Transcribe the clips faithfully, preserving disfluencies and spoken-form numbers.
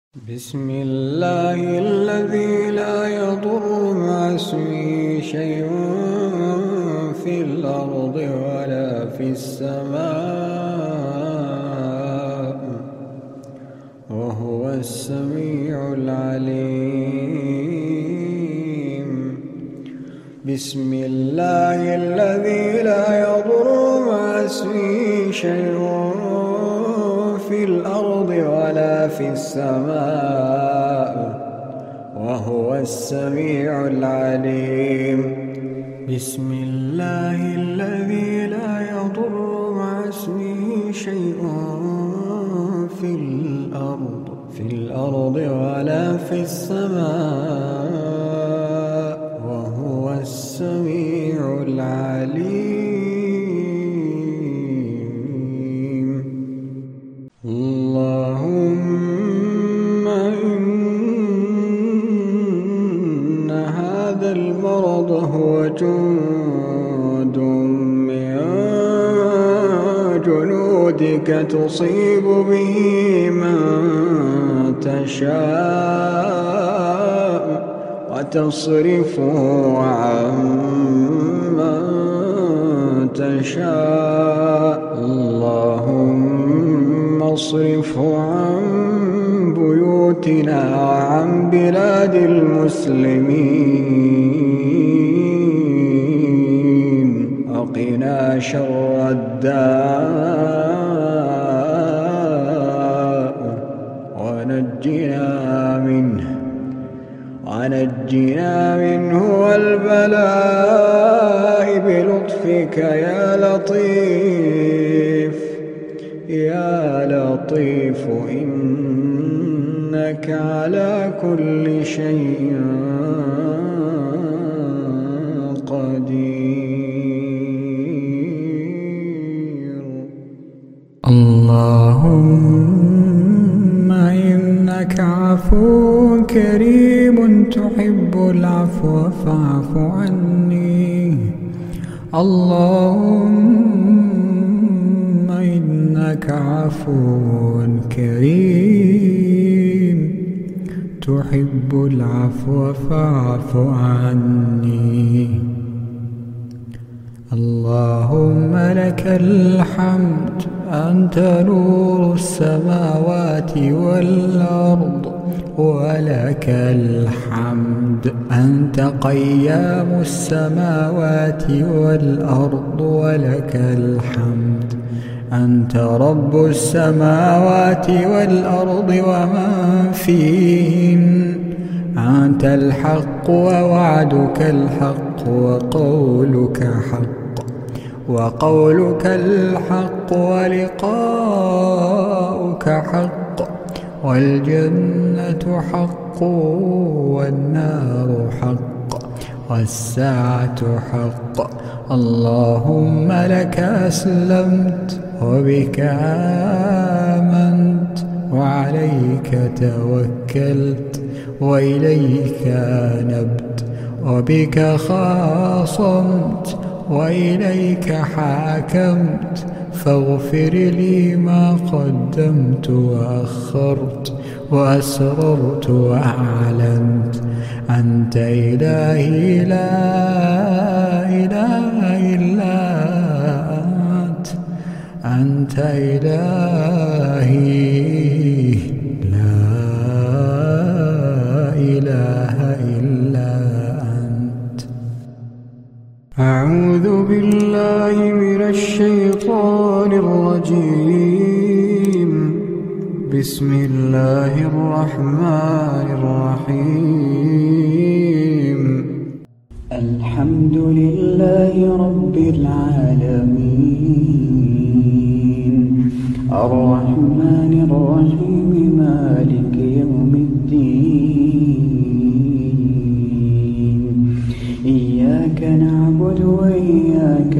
بسم الله الذي لا يضر مع اسمه شيء في الأرض ولا في السماء وهو السميع العليم. بسم الله الذي لا يضر مع اسمه شيء في الأرض ولا في السماء وهو السميع العليم. بسم الله الذي لا يضر مع اسمه شيء في الأرض في الأرض ولا في السماء وهو السميع العليم. اللهم إن هذا المرض هو جند من جنودك تصيب به من تشاء وتصرفه عن من تشاء. اللهم اصرفه عن بيوتنا وعن بلاد المسلمين وقنا شر الداء ونجنا منه ونجنا منه والبلاء بلطفك يا لطيف يا لطيف إنك على كل شيء قدير. اللهم إنك عفو كريم تحب العفو فاعف عني. اللهم إنك عفو كريم تحب العفو فاعف عني. اللهم لك الحمد أنت نور السماوات والأرض ولك الحمد أنت قيام السماوات والأرض ولك الحمد أنت رب السماوات والأرض ومن فيهن. أنت الحق ووعدك الحق وقولك حق وقولك الحق ولقاؤك حق والجنة حق والنار حق والساعة حق. اللهم لك أسلمت وبك آمنت وعليك توكلت وإليك أنبت وبك خاصمت وإليك حاكمت فاغفر لي ما قدمت وأخرت وأسررت وأعلنت. أنت إلهي لا إله إلا أنت أنت إلهي لا إله إلا أنت. أعوذ بالله من الشيطان الرجيم. بسم الله الرحمن الرحيم. الحمد لله رب العالمين الرحمن الرحيم مالك يوم الدين. إياك نعبد وإياك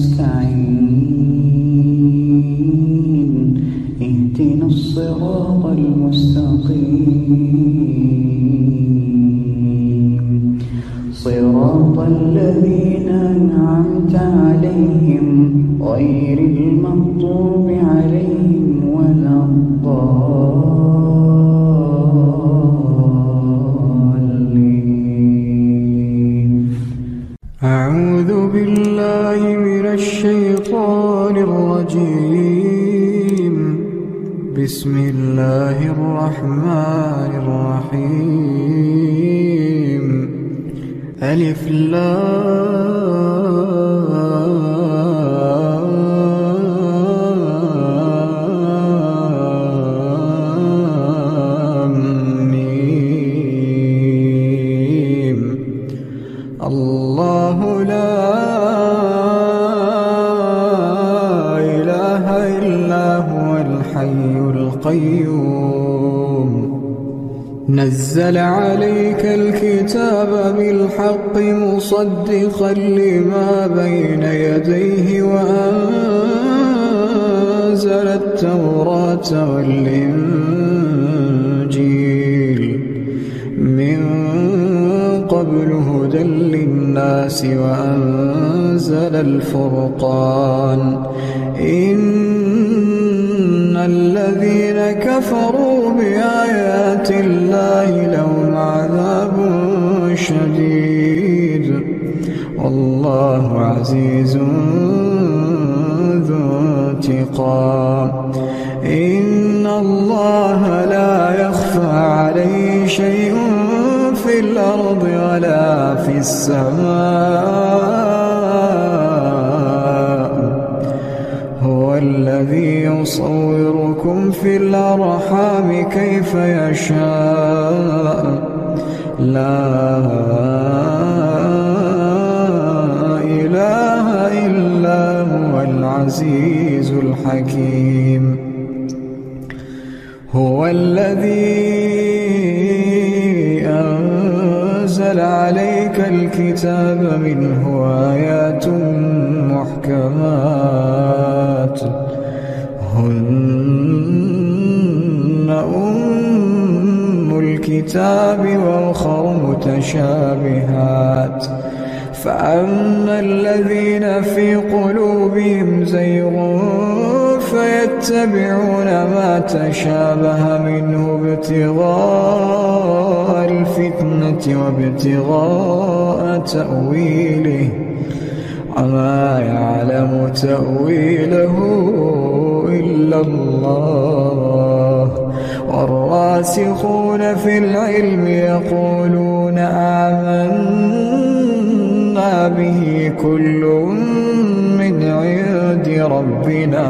نستعين. اهدنا الصراط المستقيم صراط الذين أنعمت عليهم غير المغضوب عليهم ولا الضالين. بسم الله الرحمن الرحيم. ألف لام ميم. الله لا إله إلا هو الحي القيوم. نزل عليك الكتاب بالحق مصدقا لما بين يديه وأنزل التوراة والإنجيل من قبل هدى للناس وأنزل الفرقان. إن الذين كفروا بآيات الله لهم عذاب شديد والله عزيز ذو انتقام. إن الله لا يخفى عليه شيء في الأرض ولا في السماء. هو الذي يصوركم في الأرحام كيف يشاء. لا إله إلا هو العزيز الحكيم. هو الذي أنزل عليك الكتاب منه آيات محكمات هن أم الكتاب وأخر متشابهات. فأما الذين في قلوبهم زيغ فيتبعون ما تشابه منه ابتغاء الفتنة وابتغاء تأويله وما يعلم تأويله إلا الله. والراسخون في العلم يقولون آمنا به كل من عند ربنا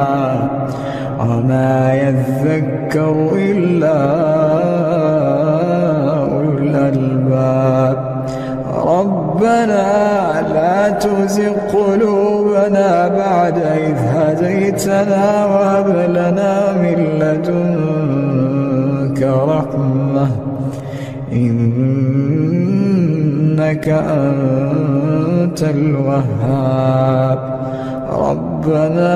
وما يذكر إلا أولو الألباب. ربنا لا تزغ قلوبنا بعد إذ هديتنا وهب لنا من لدنك رحمة إنك أنت الوهاب. ربنا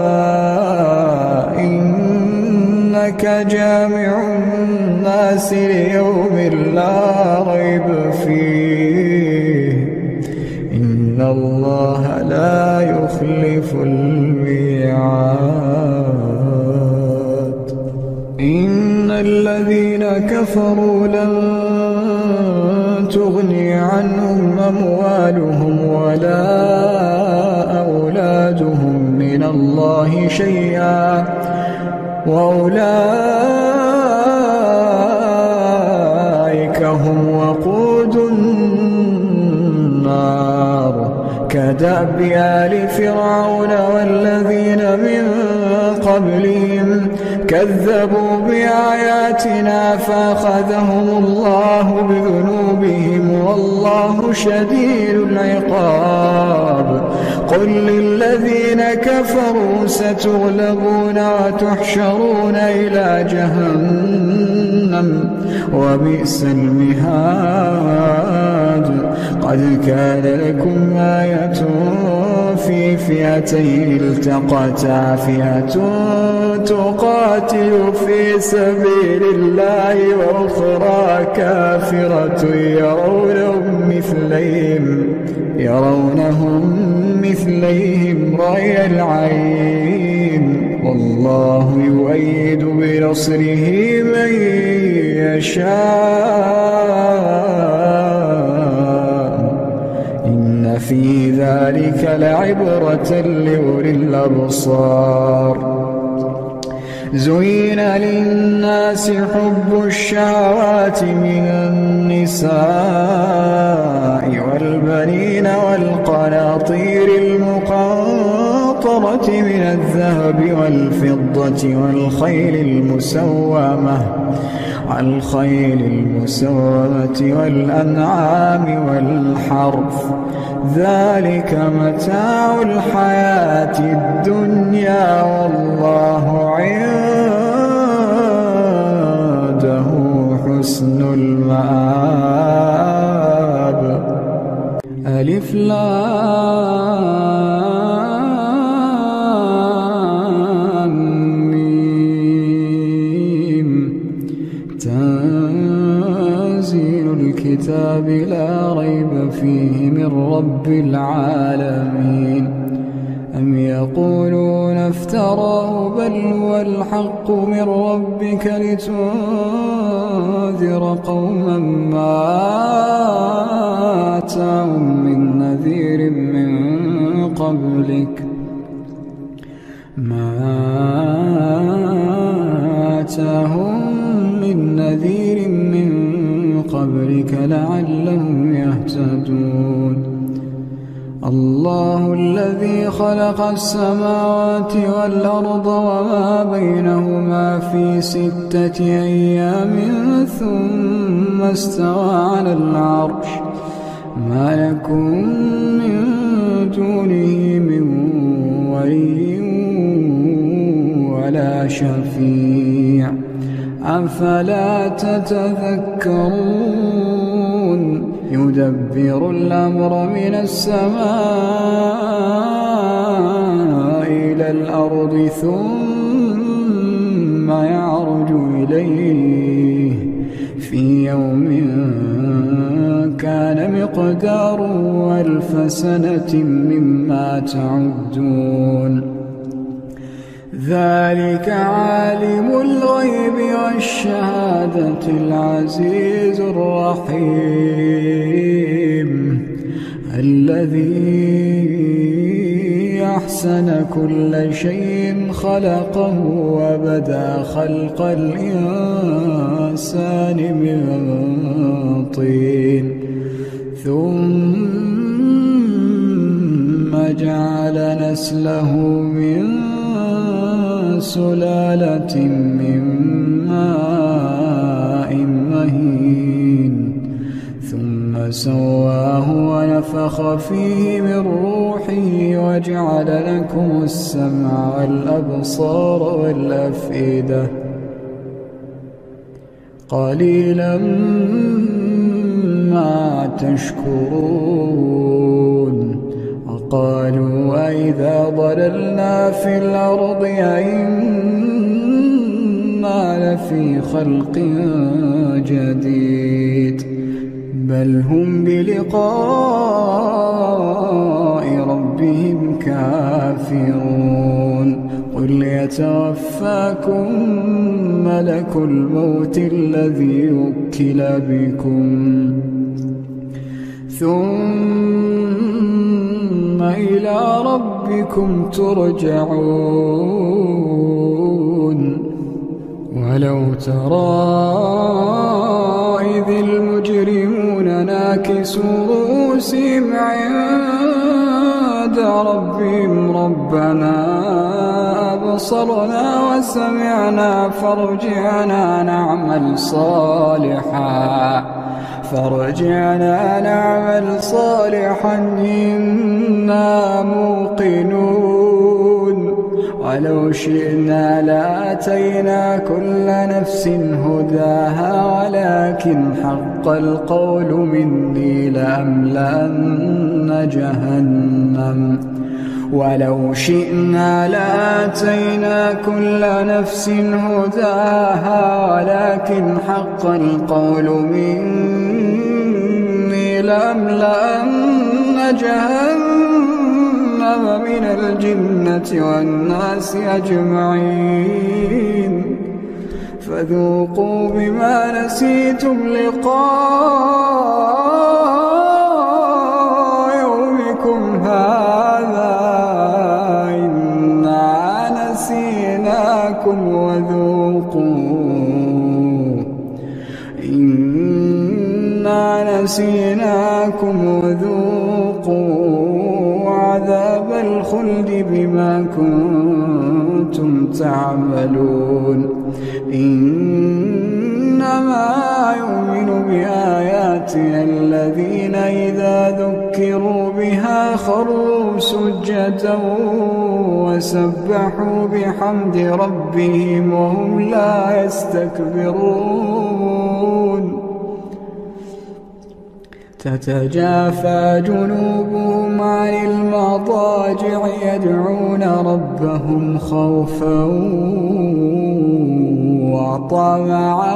إنك جامع الناس ليوم لا ريب فيه إن الله لا يخلف الميعاد. إن الذين كفروا لن تغني عنهم أموالهم ولا أولادهم من الله شيئا وأولئك هم وقود النار. كدأب آل فرعون والذين من قبلهم كذبوا بآياتنا فأخذهم الله بذنوبهم والله شديد العقاب. قل للذين كفروا ستغلبون وتحشرون إلى جهنم وبئس المهاد. قد كان لكم آية في فئتين التقتا فئة تقاتل في سبيل الله وأخرى كافرة يرونهم مثليهم يرونهم مثليهم رأي العين والله يؤيد بنصره من يشاء. إن في ذلك لعبرة لأولي الأبصار. زين للناس حب الشهوات من النساء والبنين والقناطير المقنطرة من الذهب والفضة والخيل المسومة والخيل المسومة والأنعام والحرث ذلك متاع الحياة الدنيا والله عنده حسن المآب. ألف لام ميم تنزيل الكتاب لا ريب فيه من رب العالمين. أم يقولون افتراه بل هو الحق من ربك لتنذر قوما ما آتاهم من نذير من قبلك ما آتاهم من نذير من قبلك لعلهم يهتدون. الله الذي خلق السماوات والأرض وما بينهما في ستة أيام ثم استوى على العرش ما لكم من دونه من ولي ولا شفيع أفلا تتذكرون. يدبر الأمر من السماء إلى الأرض ثم يعرج إليه في يوم كان مقداره ألف سنة مما تعدون. ذلك عالم الغيب والشهادة العزيز الرحيم الذي أحسن كل شيء خلقه وبدأ خلق الإنسان من طين ثم جعل نسله من سلالة من ماء مهين ثم سواه ونفخ فيه من روحه وجعل لكم السمع والأبصار والأفئدة قليلا ما تشكرون. وقالوا أئذا ضللنا في الأرض أئنا لفي خلق جديد بل هم بلقاء ربهم كافرون. قل يتوفاكم ملك الموت الذي وكل بكم ثم إلى ربكم ترجعون. ولو ترى إذ المجرمون ناكسوا رؤوسهم عند ربهم ربنا أبصرنا وسمعنا فارجعنا نعمل صالحا فارجعنا نعمل صالحا إنا موقنون. ولو شئنا لآتينا كل نفس هداها ولكن حق القول مني لأملأن جهنم ولو شئنا لآتينا كل نفس هداها ولكن حق القول مني لأملأن جهنم من الجنة والناس أجمعين. فذوقوا بما نسيتم لقاء يومكم هذا إنا نسيناكم إنا نسيناكم وذوقوا عذاب الخلد بما كنتم تعملون إنما يؤمن بآياتنا الذين إذا ذكروا بها خروا سجدا وسبحوا بحمد ربهم وهم لا يستكبرون تتجافى جنوبهم عن المضاجع يدعون ربهم خوفا وطمعا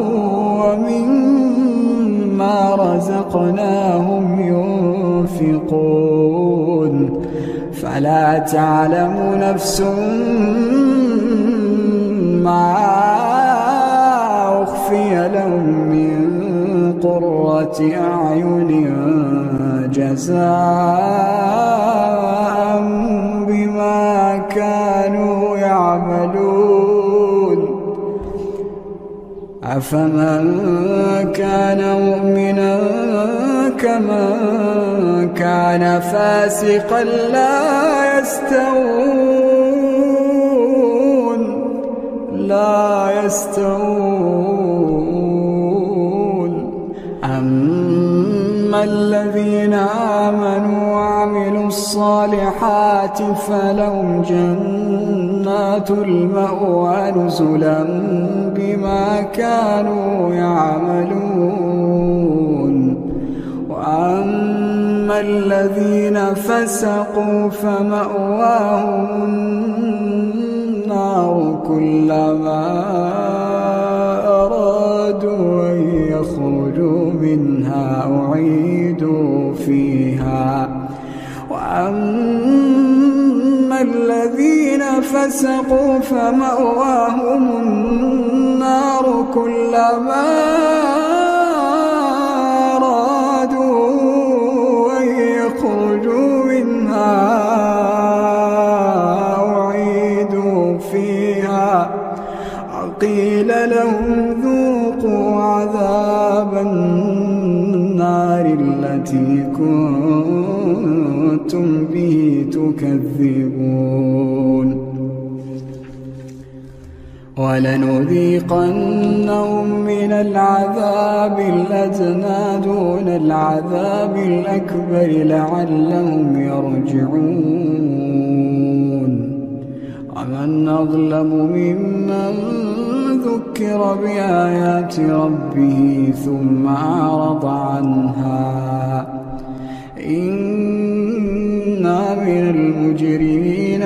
ومما رزقناهم ينفقون فلا تعلم نفس ما أخفي لهم من قرة أعين جزاء بما كانوا يعملون أفمن كان مؤمنا كمن كان فاسقا لا يستوون لا يستوون أما الذين آمنوا وعملوا الصالحات فلهم جنات المأوى نزلا بما كانوا يعملون وأما الذين فسقوا فمأواهم النار كلما أرادوا أن يخرجوا منها أعيدوا فيها وأما الذين فسقوا فمأواهم النار كلما أرادوا أن يخرجوا منها أعيدوا فيها وقيل لهم ذوقوا عذاب النار التي كنتم به تكذبون ولنذيقنهم من العذاب الأدنى دون العذاب الأكبر لعلهم يرجعون ومن أظلم ممن ذكر بآيات ربه ثم أعرض عنها إنا من المجرمين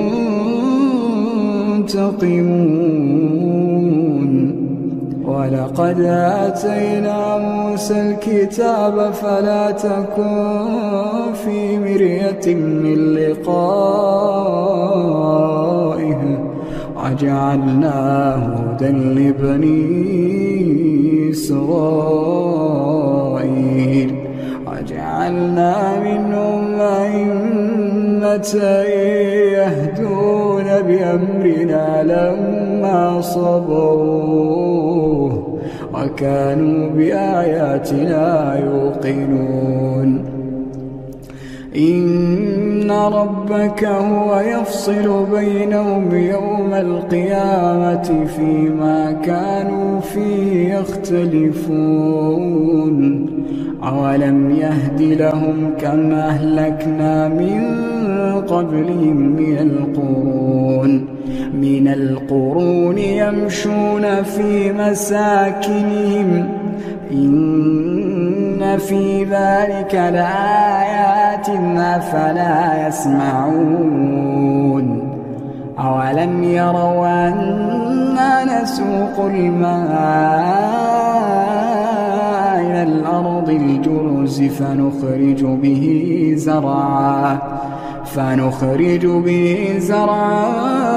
منتقمون ولقد آتينا موسى الكتاب فلا تكن في مرية من لقائه وجعلناه هدى لبني إسرائيل وجعلنا منهم أئمة يهدون بأمرنا لما صبروا وكانوا بآياتنا يوقنون إن ربك هو يفصل بينهم يوم القيامة فيما كانوا فيه يختلفون أولم يهد لهم كم أهلكنا من قبلهم من القرون من القرون يمشون في مساكنهم إن في ذلك لآيات أفلا يسمعون أولم يروا أنا نسوق الماء إلى الأرض الجرز فنخرج به زرعا فنخرج به زرعا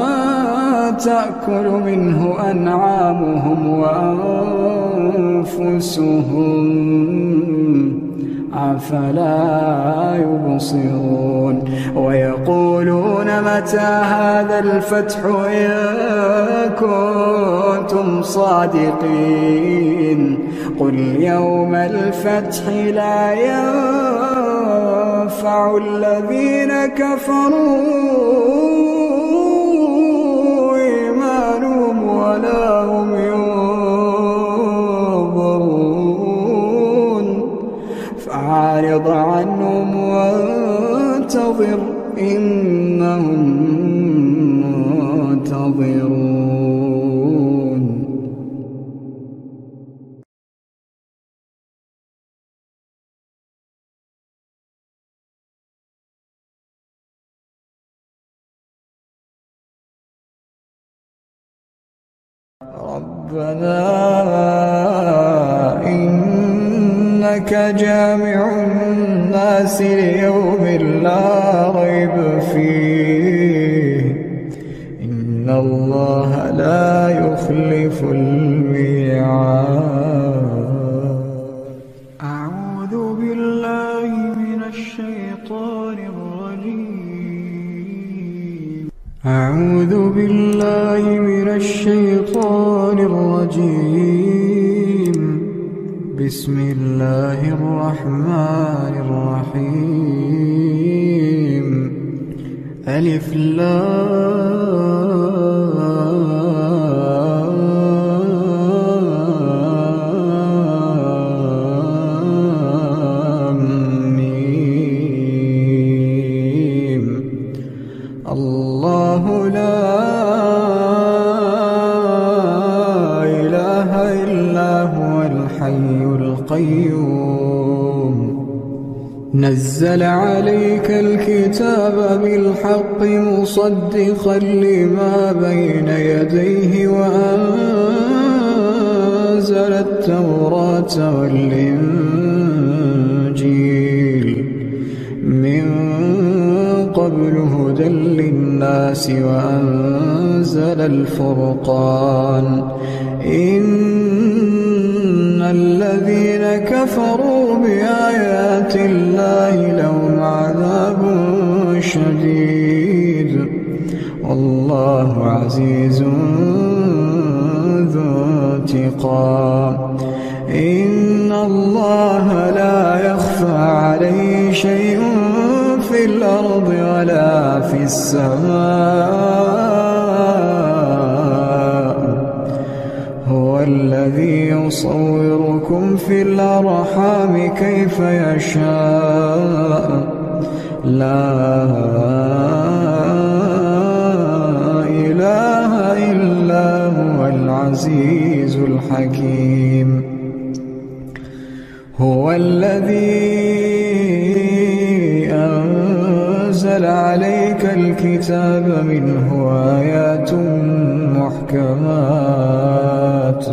تأكل منه أنعامهم وأنفسهم أفلا يبصرون ويقولون متى هذا الفتح إن كنتم صادقين قل يوم الفتح لا ينفع الذين كفروا إيمانهم ولا هم ينظرون فأعرض عنهم وانتظر إنهم منتظرون. ربنا إنك جامع الناس ليوم لا ريب فيه إن الله لا يخلف الميعاد. أعوذ بالله من الشيطان الرجيم أعوذ بالله من الشيطان الرجيم بسم الله الرحمن الرحيم ألف لام ميم الله لا إله إلا هو الحي القيوم نزل عليك الكتاب بالحق مصدقا لما بين يديه وأنزل التوراة والإنجيل من قبل هدى للناس وأنزل الفرقان إن الذين كفروا بآيات الله لهم عذاب شديد والله عزيز ذو انتقام إن الله لا يخفى عليه شيء في الأرض ولا في السماء هو الذي يصوركم في الأرحام كيف يشاء لا إله إلا هو العزيز الحكيم هو الذي أنزل عليك الكتاب منه آيات محكمات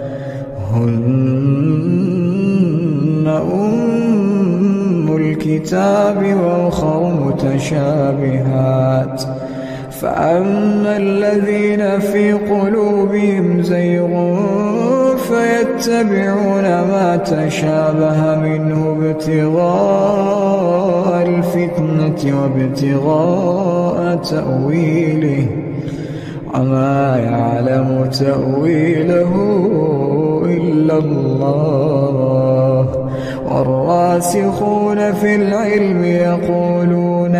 هن أم الكتاب وأخر متشابهات فأما الذين في قلوبهم زيغ فيتبعون ما تشابه منه ابتغاء الفتنة وابتغاء تأويله وما يعلم تأويله إلا الله والراسخون في العلم يقولون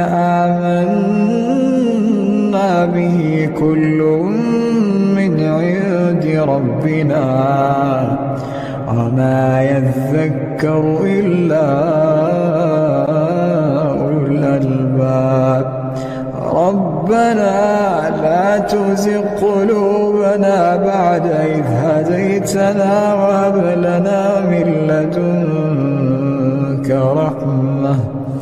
آمنا به كل من عند ربنا وما يذكر إلا أولو الألباب ربنا لا تزغ قلوبنا بعد إذ هديتنا وهب لنا من لدنك رحمة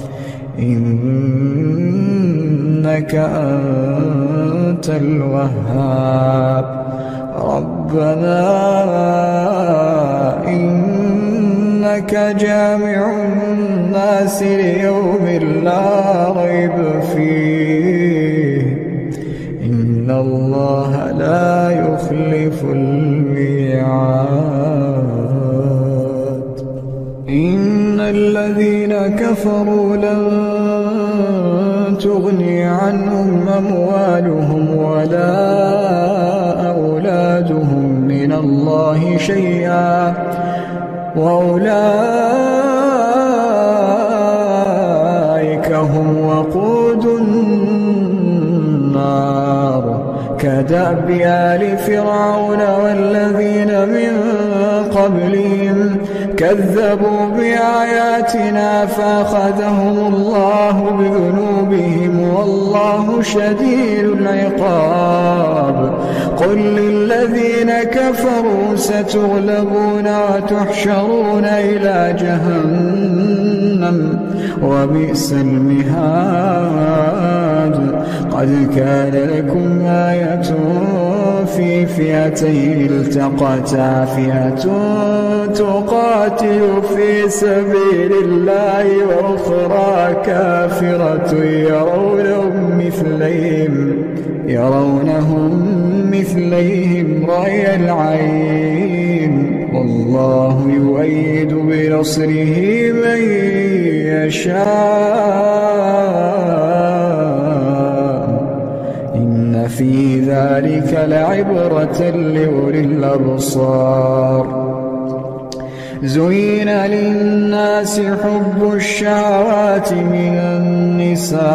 إنك أنت الوهاب ربنا إنك جامع الناس ليوم لا ريب فيه إن الله لا يخلف الميعاد إن الذين كفروا لن تغني عنهم أموالهم ولا أولادهم من الله شيئا وأولئك هم وقود النار كدأب آل فرعون والذين من قبلهم كذبوا بآياتنا فأخذهم الله بذنوبهم والله شديد العقاب قل للذين كفروا ستغلبون وتحشرون إلى جهنم وبئس المهاد قد كان لكم آية في فئتين التقتا فئة تقاتل في سبيل الله وأخرى كافرة يرونهم مثليهم يرونهم مثليهم رأي العين والله يؤيد بنصره من يشاء إن في ذلك لعبرة لأولي الأبصار زين للناس حب الشهوات من النساء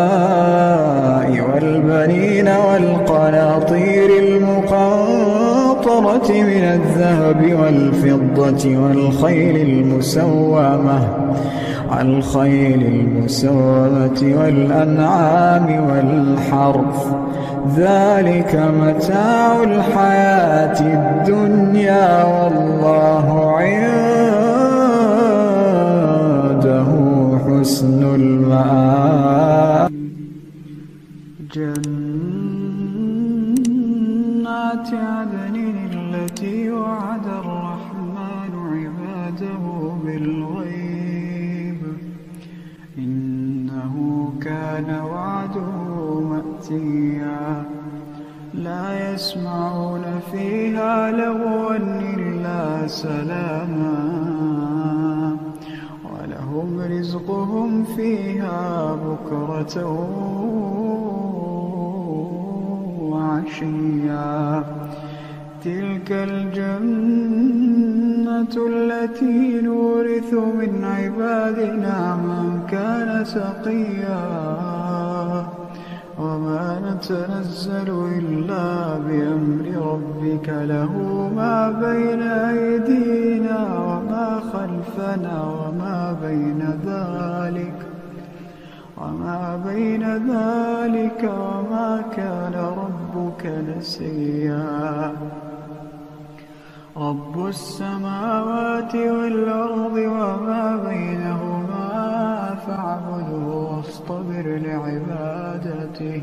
والبنين والقناطير المقنطرة من الذهب والفضة والخيل المسومة الخيل المسومة والأنعام والحرث ذلك متاع الحياة الدنيا والله عنده حسن المآب جنات عدن التي وعد الرحمن عباده بالغيب إنه كان وعده مأتيا لا يسمعون فيها لغوا إلا سلاما ولهم رزقهم فيها بكرة وعشيا تلك الجنة التي نورث من عبادنا من كان تقيا وما نتنزل إلا بأمر ربك له ما بين أيدينا وما خلفنا وما بين ذلك وما بين ذلك وما كان ربك نسيا رب السماوات والأرض وما بينهما فاعبده واصطبر لعبادته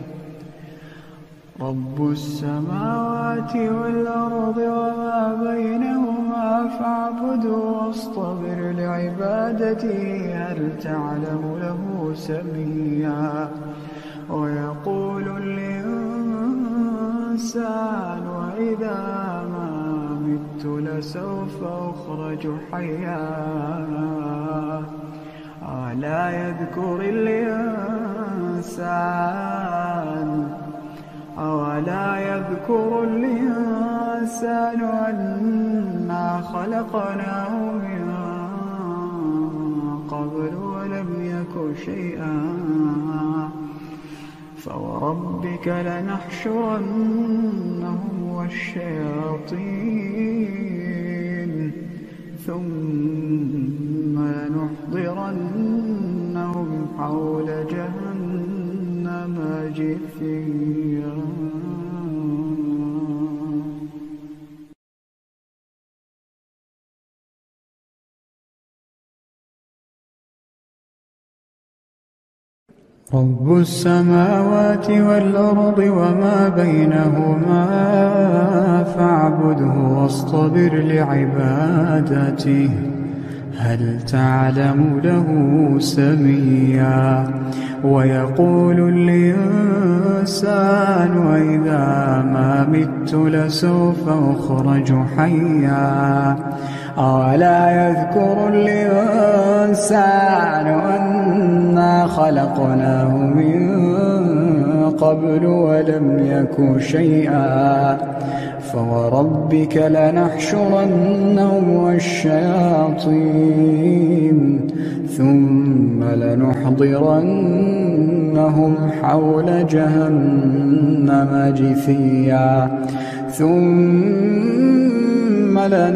رب السماوات والأرض وما بينهما فاعبده واصطبر لعبادته هل تعلم له سميا ويقول الإنسان وإذا ما مت لسوف أخرج حيا ألا يذكر الإنسان أولا يذكر الإنسان أنا خلقناه من قبل ولم يك شيئا فوربك لنحشرنهم والشياطين ثم لنحضرنهم حول جهنم جثيا رب السماوات والأرض وما بينهما فاعبده واصطبر لعبادته هل تعلم له سميا ويقول الإنسان وإذا ما مت لسوف أخرج حيا أولا يذكر الإنسان أنا خلقناه من قبل ولم يك شيئا فوربك لنحشرنهم والشياطين ثم لنحضرنهم حول جهنم جثيا ثم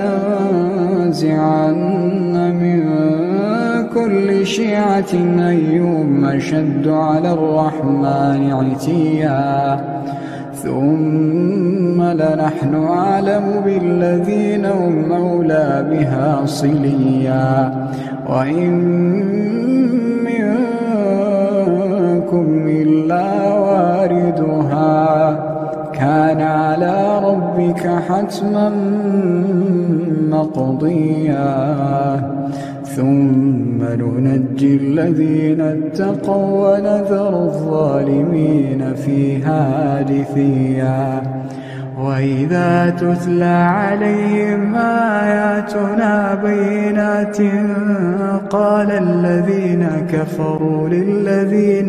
لننزعن من كل شيعة أيهم أشد على الرحمن عتيا ثم لنحن أعلم بالذين هم أولى بها صليا وإن منكم إلا واردها كان على ربك حتما مقضيا ثم ننجي الذين اتقوا ونذر الظالمين فيها جثيا وإذا تتلى عليهم آياتنا بينات قال الذين كفروا للذين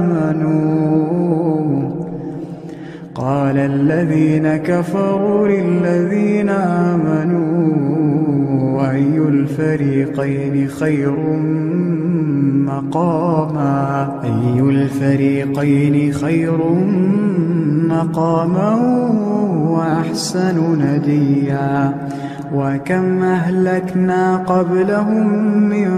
آمنوا قال الذين كفروا للذين آمنوا أي الفريقين خير مقاما أي الفريقين خير مقاما وأحسن نديا وكم أهلكنا قبلهم من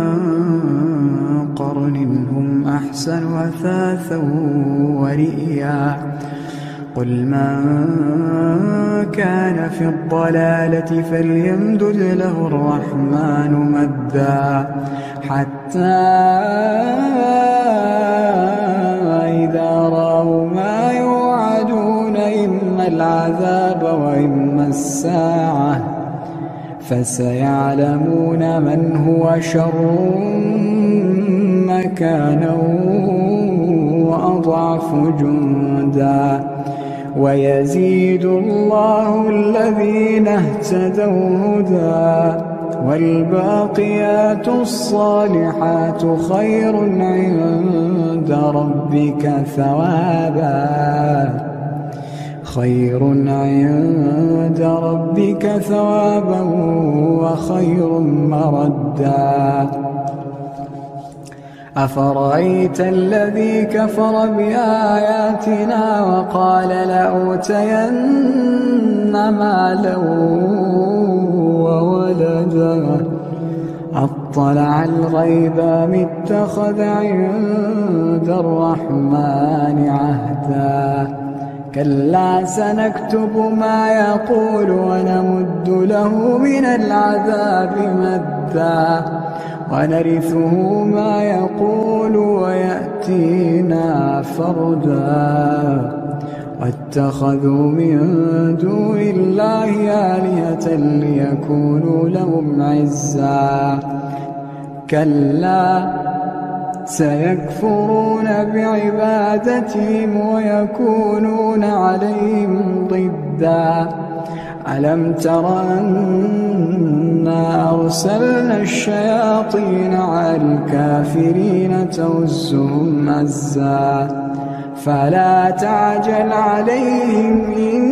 قرن هم أحسن أثاثا ورئيا قل من كان في الضلالة فليمدد له الرحمن مدا حتى إذا رأوا ما يوعدون إما العذاب وإما الساعة فسيعلمون من هو شر مكانا وأضعف جندا ويزيد الله الذين اهتدوا هدى والباقيات الصالحات خير عند ربك ثوابا خير عند ربك ثوابا وخير مردا أفرأيت الذي كفر بآياتنا وقال لأوتين مالا وولدا أطلع الغيب أم اتخذ عند الرحمن عهدا كلا سنكتب ما يقول ونمد له من العذاب مدا ونرثه ما يقول ويأتينا فردا واتخذوا من دون الله آلهة ليكونوا لهم عزا كلا سيكفرون بعبادتهم ويكونون عليهم ضدا ألم تر أنا أرسلنا الشياطين على الكافرين تؤزهم أزا فلا تعجل عليهم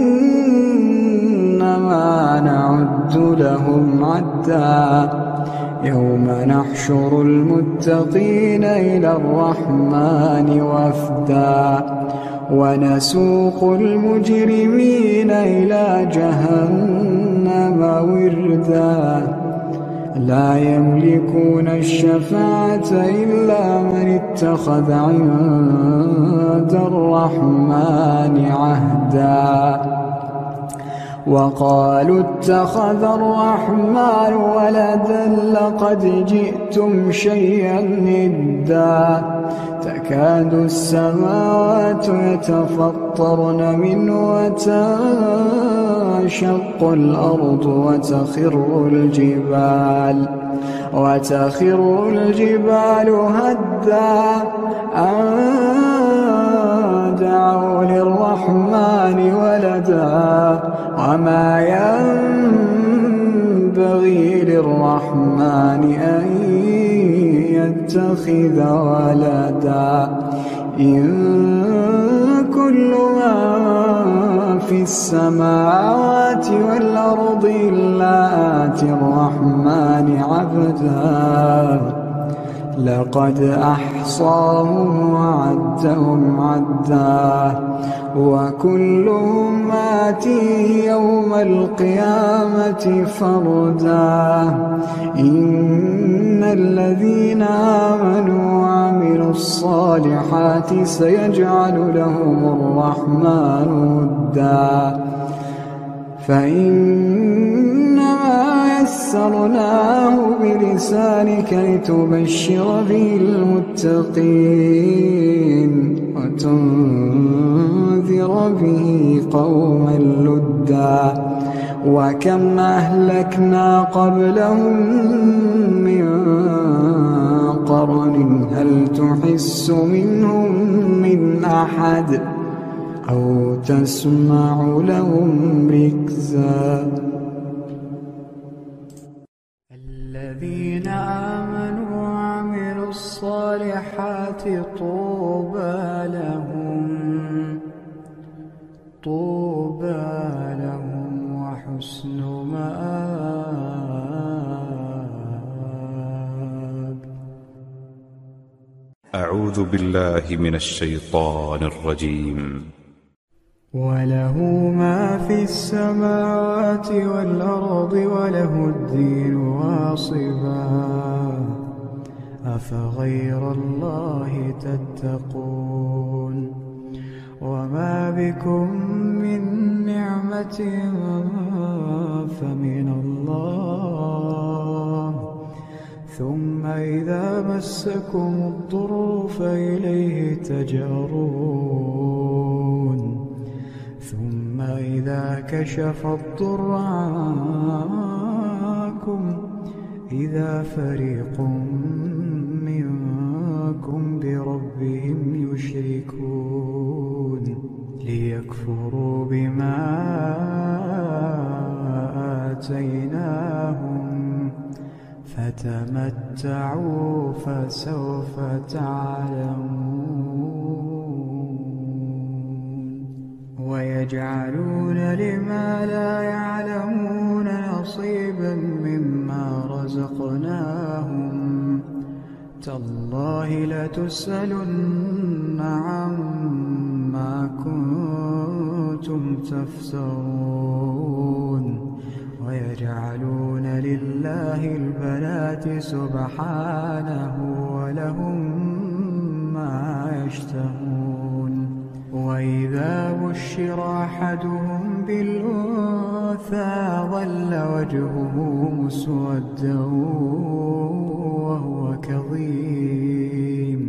إنما نعد لهم عدا يوم نحشر المتقين إلى الرحمن وفدا ونسوق المجرمين إلى جهنم وردا لا يملكون الشفاعة إلا من اتخذ عند الرحمن عهدا وقالوا اتخذ الرحمن ولدا لقد جئتم شيئا إدا تكاد السماوات يتفطرن منه وتنشق الأرض وتخر الجبال وتخر الجبال هدا أن دعوا للرحمن ولدا وما ينبغي ينبغي للرحمن أن يتخذ ولدا إن كل من في السماوات والأرض إلا آتي الرحمن عبدا لقد أحصاهم وعدهم عدا وكلهم آتيه يوم القيامة فردا إن الذين آمنوا وعملوا الصالحات سيجعل لهم الرحمن ودا فإنما يسرناه بلسانك لتبشر به المتقين وتنذر به قوما لدا وكم أهلكنا قبلهم من قرن هل تحس منهم من أحد أو تسمع لهم ركزا الذين آمنوا وعملوا الصالحات طوبى لهم طوبى لهم وحسن مآب. أعوذ بالله من الشيطان الرجيم. وله ما في السماوات والأرض وله الدين واصبا أفغير الله تتقون وما بكم من نعمة فمن الله ثم إذا مسكم الضر فإليه تجارون ثم إذا كشف الضر عنكم إذا فريق منكم بربهم يشركون ليكفروا بما آتيناهم فتمتعوا فسوف تعلمون ويجعلون لما لا يعلمون نصيبا مما رزقناهم تالله لتسألن عما كنتم تفترون ويجعلون لله البنات سبحانه ولهم ما يشتهون وإذا بشر أحدهم بالأنثى ظل وجهه مسودا وهو كظيم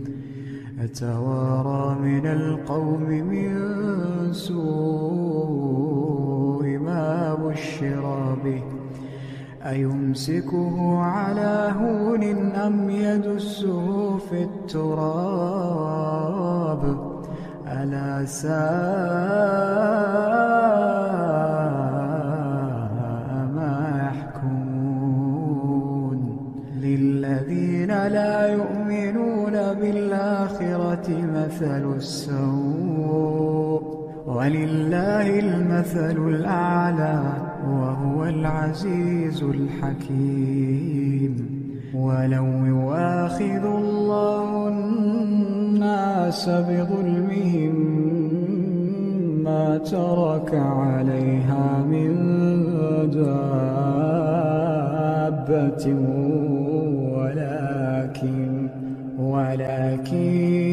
يتوارى من القوم من سوء ما بشر به أيمسكه على هون أم يدسه في التراب ألا ساء ما يحكمون للذين لا يؤمنون بالآخرة مثل السوء ولله المثل الأعلى وهو العزيز الحكيم ولو يؤاخذ الله الناس بظلمهم ما ترك عليها من دابة ولكن ولكن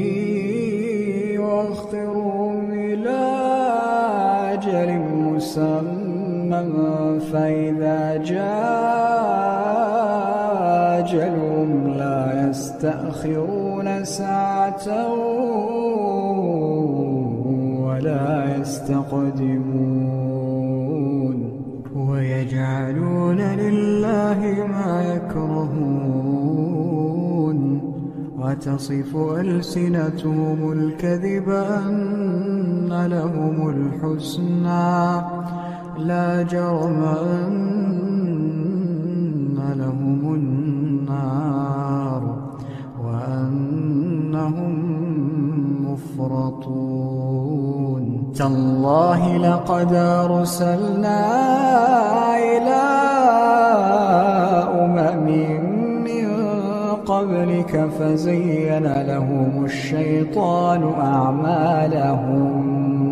يؤخرهم إلى أجل مسمى فإذا جاء أجلهم لا يستأخرون ساعة ولا يستقدمون ويجعلون لله ما يكرهون وتصف ألسنتهم الكذب أن لهم الحسنى لا جرم أن تالله لقد أرسلنا إلى أمم من قبلك فزين لهم الشيطان أعمالهم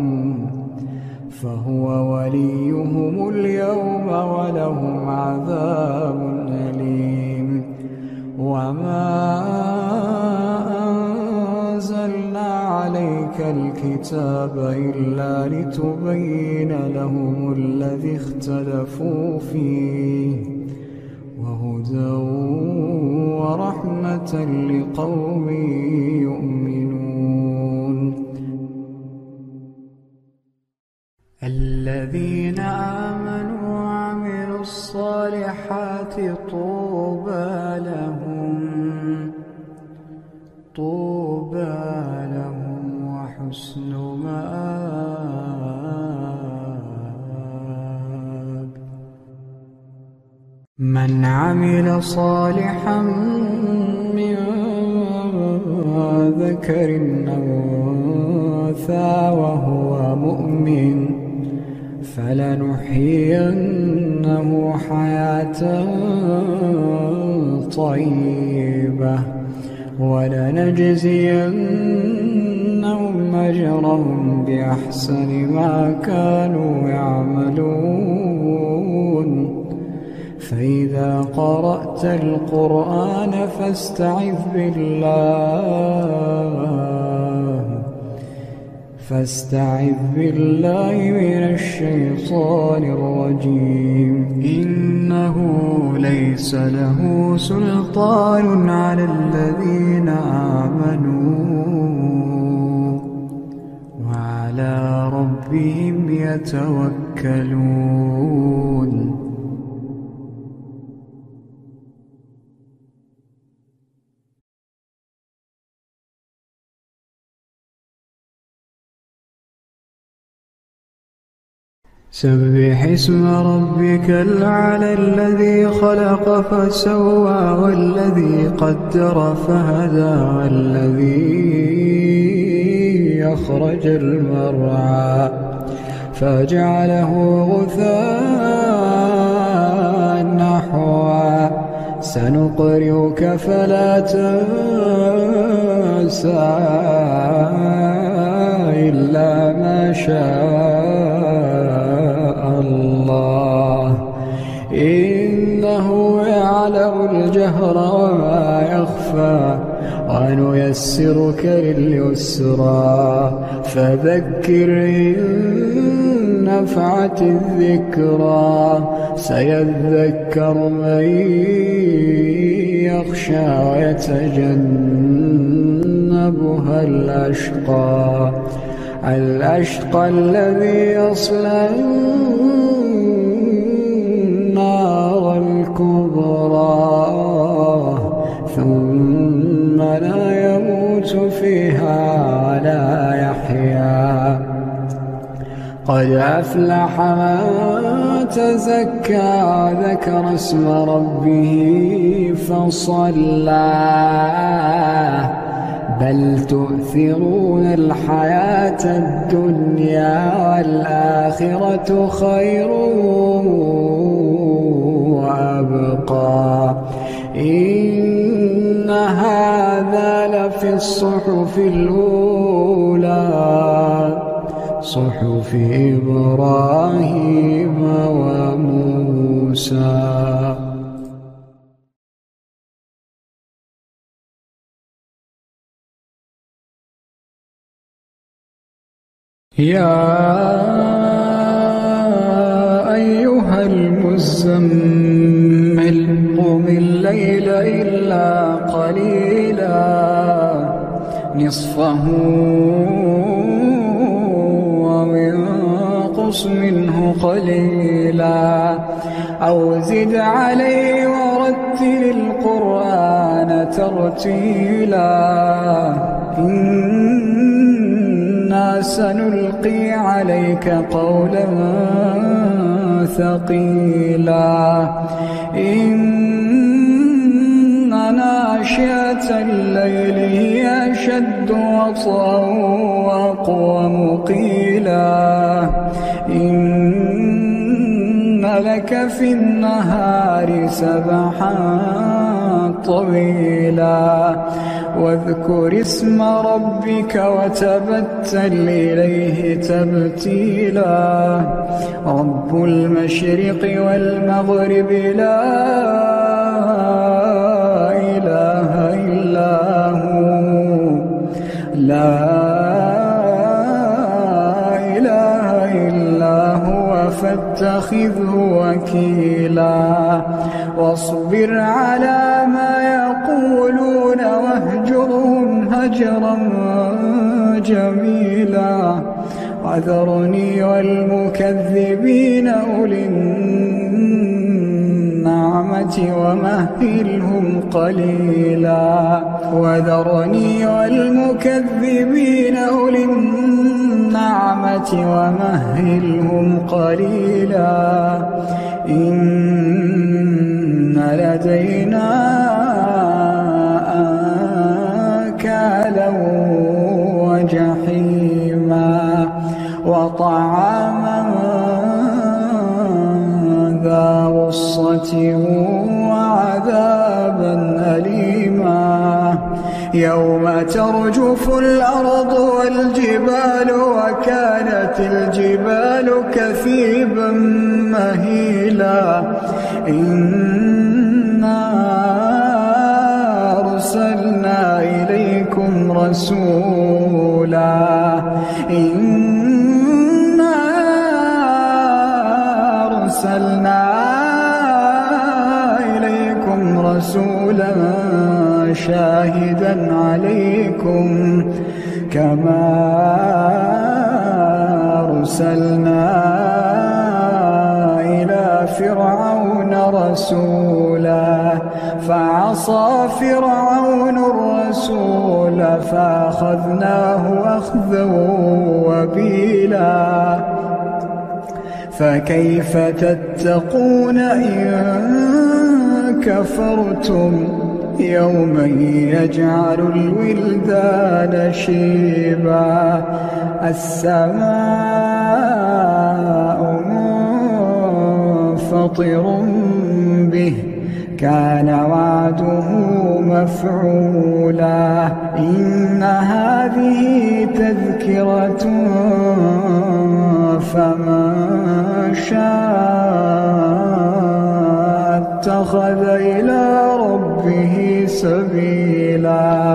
فهو وليهم اليوم ولهم عذاب أليم. وما أنزلنا عليك الكتاب إلا لتبين لهم الذي اختلفوا فيه وهدى ورحمة لقوم يؤمنون. الذين آمنوا وعملوا الصالحات طوبى لهم طوبى لهم وحسن مآب. من عمل صالحا من ذكر أو أنثى وهو مؤمن فلنحيينه حياة طيبة ولنجزينهم أجرهم بأحسن ما كانوا يعملون. فإذا قرأت القرآن فاستعذ بالله فاستعذ بالله من الشيطان الرجيم. إنه ليس له سلطان على الذين آمنوا وعلى ربهم يتوكلون. سبح اسم ربك الأعلى الذي خلق فسوى والذي قدر فهدى والذي أخرج المرعى فجعله غثاء نحوا سنقرئك فلا تنسى إلا ما شاء الله إنه يعلم الجهر وما يخفى ونيسرك لليسرى فذكر إن نفعت الذكرى سيذكر من يخشى ويتجنبها الأشقى الأشقى الذي يصلى النار الكبرى ثم لا يموت فيها ولا يحيا قد أفلح من تزكى وذكر اسم ربه فصلى بل تؤثرون الحياة الدنيا والآخرة خير وأبقى إن هذا لفي الصحف الأولى صحف إبراهيم وموسى. يا أيها المزمل قم الليل إلا قليلا نصفه وانقص منه قليلا أو زد عليه ورتل القرآن ترتيلا إنا سنلقي عليك قولا ثقيلا إن ناشئة الليل هي أشد وطئا وأقوم قيلا إن لك في النهار سبحا طويلا واذكر اسم ربك وتبتل إليه تبتيلا رب المشرق والمغرب لا إله إلا هو لا إله إلا هو فاتخذه وكيلا واصبر على ما يقولون واهجرهم هجرا جميلا وذرني والمكذبين أولي النعمة ومهلهم قليلا وذرني والمكذبين أولي النعمة ومهلهم قليلا إن لدينا أنكالا وجحيما وطعاما ذا غصة وعذابا أليما يوم ترجف الأرض والجبال وكانت الجبال كثيبا مهيلا إنا أرسلنا إليكم رسولا إنا أرسلنا إليكم رسولا شاهدا عليكم كما أرسلنا إلى فرعون رسولا فعصى فرعون الرسول فأخذناه أخذا وبيلا فكيف تتقون إن كفرتم يوما يجعل الولدان شيبا السماء منفطر به كان وعده مفعولا إن هذه تذكرة فمن شاء اتخذ إلى ربه سبيلا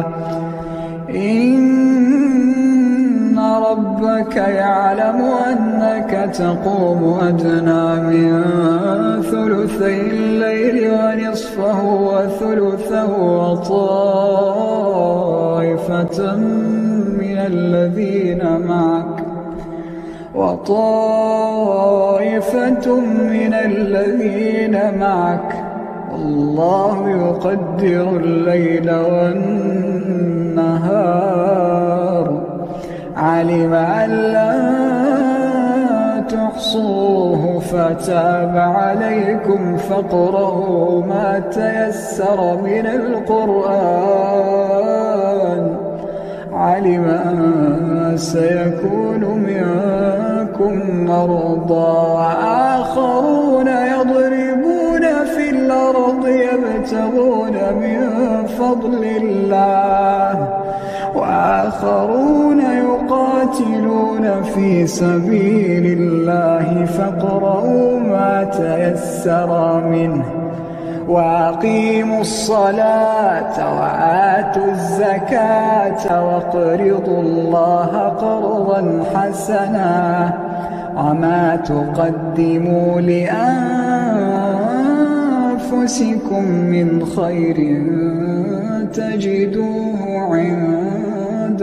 إن ربك يعلم أنك تقوم أدنى من ثلثي الليل ونصفه وثلثه وطائفة من الذين معك وطائفة من الذين معك الله يقدر الليل والنهار علم أن لا تحصوه فتاب عليكم فاقرؤوا ما تيسر من القرآن علم أن سيكون منكم مرضى وآخرون يضربون في الأرض يبتغون من فضل الله وآخرون يقاتلون في سبيل الله فاقرؤوا ما تيسر منه وأقيموا الصلاة وآتوا الزكاة واقرضوا الله قرضا حسنا وما تقدموا لأنفسكم من خير تجدوه عند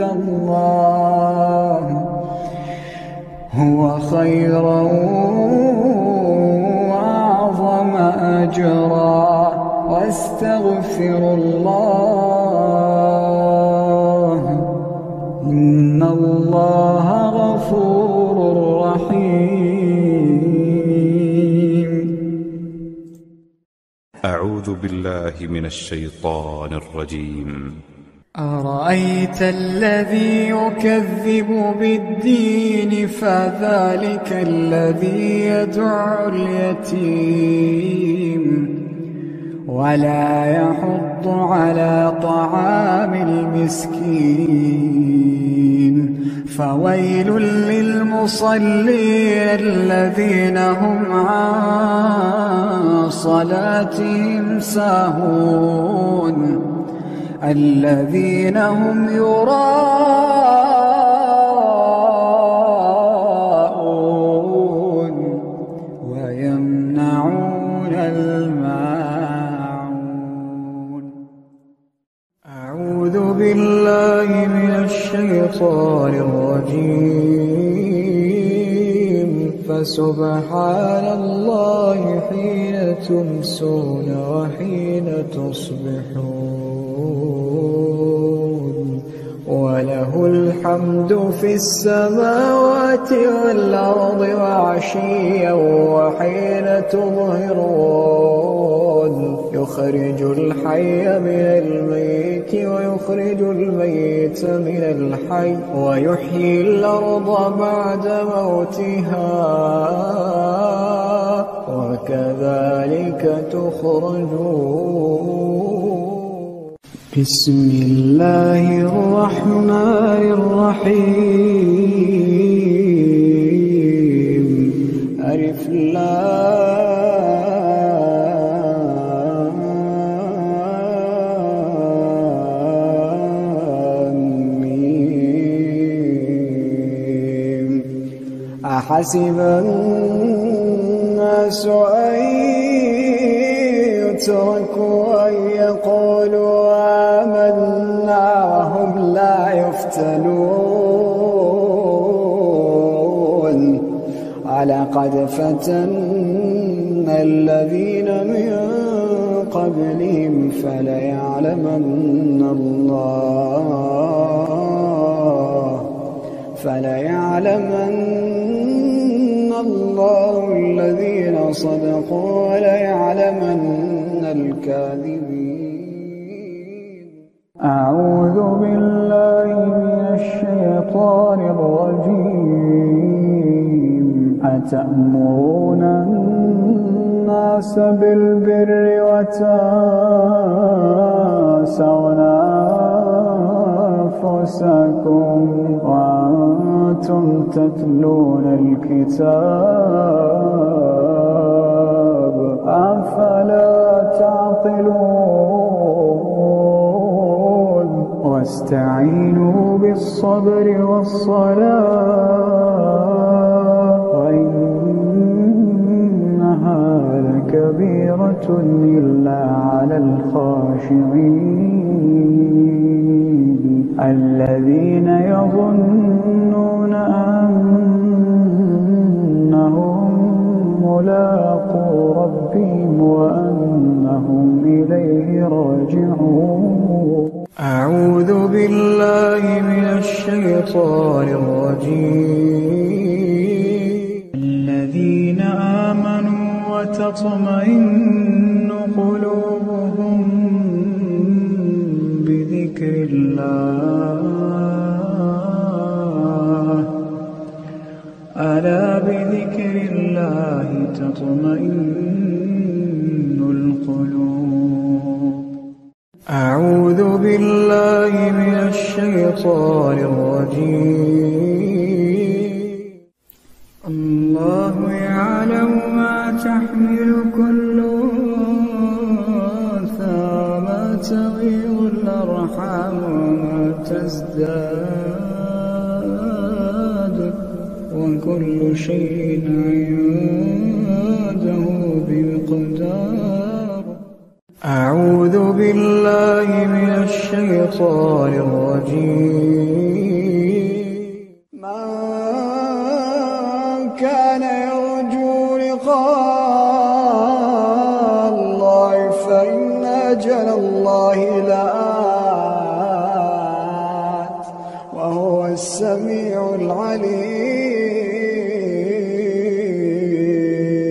الله هو خيرا وأعظم أجرا واستغفروا الله إن الله غفور رحيم. أعوذ بالله من الشيطان الرجيم. أرأيت الذي يكذب بالدين فذلك الذي يدع اليتيم ولا يحض على طعام المسكين فويل للمصلين الذين هم عن صلاتهم ساهون الذين هم يراءون ويمنعون الماعون. أعوذ بالله من الشيطان الرجيم. فسبحان الله حين تمسون وحين تصبحون وله الحمد في السماوات والأرض وعشيا وحين تظهرون يخرج الحي من الميت ويخرج الميت من الحي ويحيي الأرض بعد موتها وكذلك تخرجون. بسم الله الرحمن الرحيم. ألف لام ميم. أحسب الناس أن يتركوا أن يقولوا آمنا وهم لا يفتنون ولقد فتنا الذين من قبلهم فليعلمن الله فليعلمن الله الذين صدقوا وليعلمن الكاذبين. أعوذ بالله من الشيطان الرجيم. أتأمرون الناس بالبر وتنسون أنفسكم وأنتم تتلون الكتاب أفلا تعقلون. واستعينوا بالصبر والصلاة وإنها لكبيرة إلا على الخاشعين الذين يظنون أنهم ملاقو ربهم وأنهم إليه راجعون. أعوذ بالله من الشيطان الرجيم. الذين آمنوا وتطمئن قلوبهم بذكر الله ألا بذكر الله تطمئن القلوب. أعوذ بالله من الشيطان الرجيم. الله يعلم ما تحمل كل أنثى وما تغيض الأرحام وما تزداد وكل شيء عنده بمقدار. أعوذ بالله من الشيطان الرجيم. من كان يرجو لقاء الله فإن أجل الله لآت وهو السميع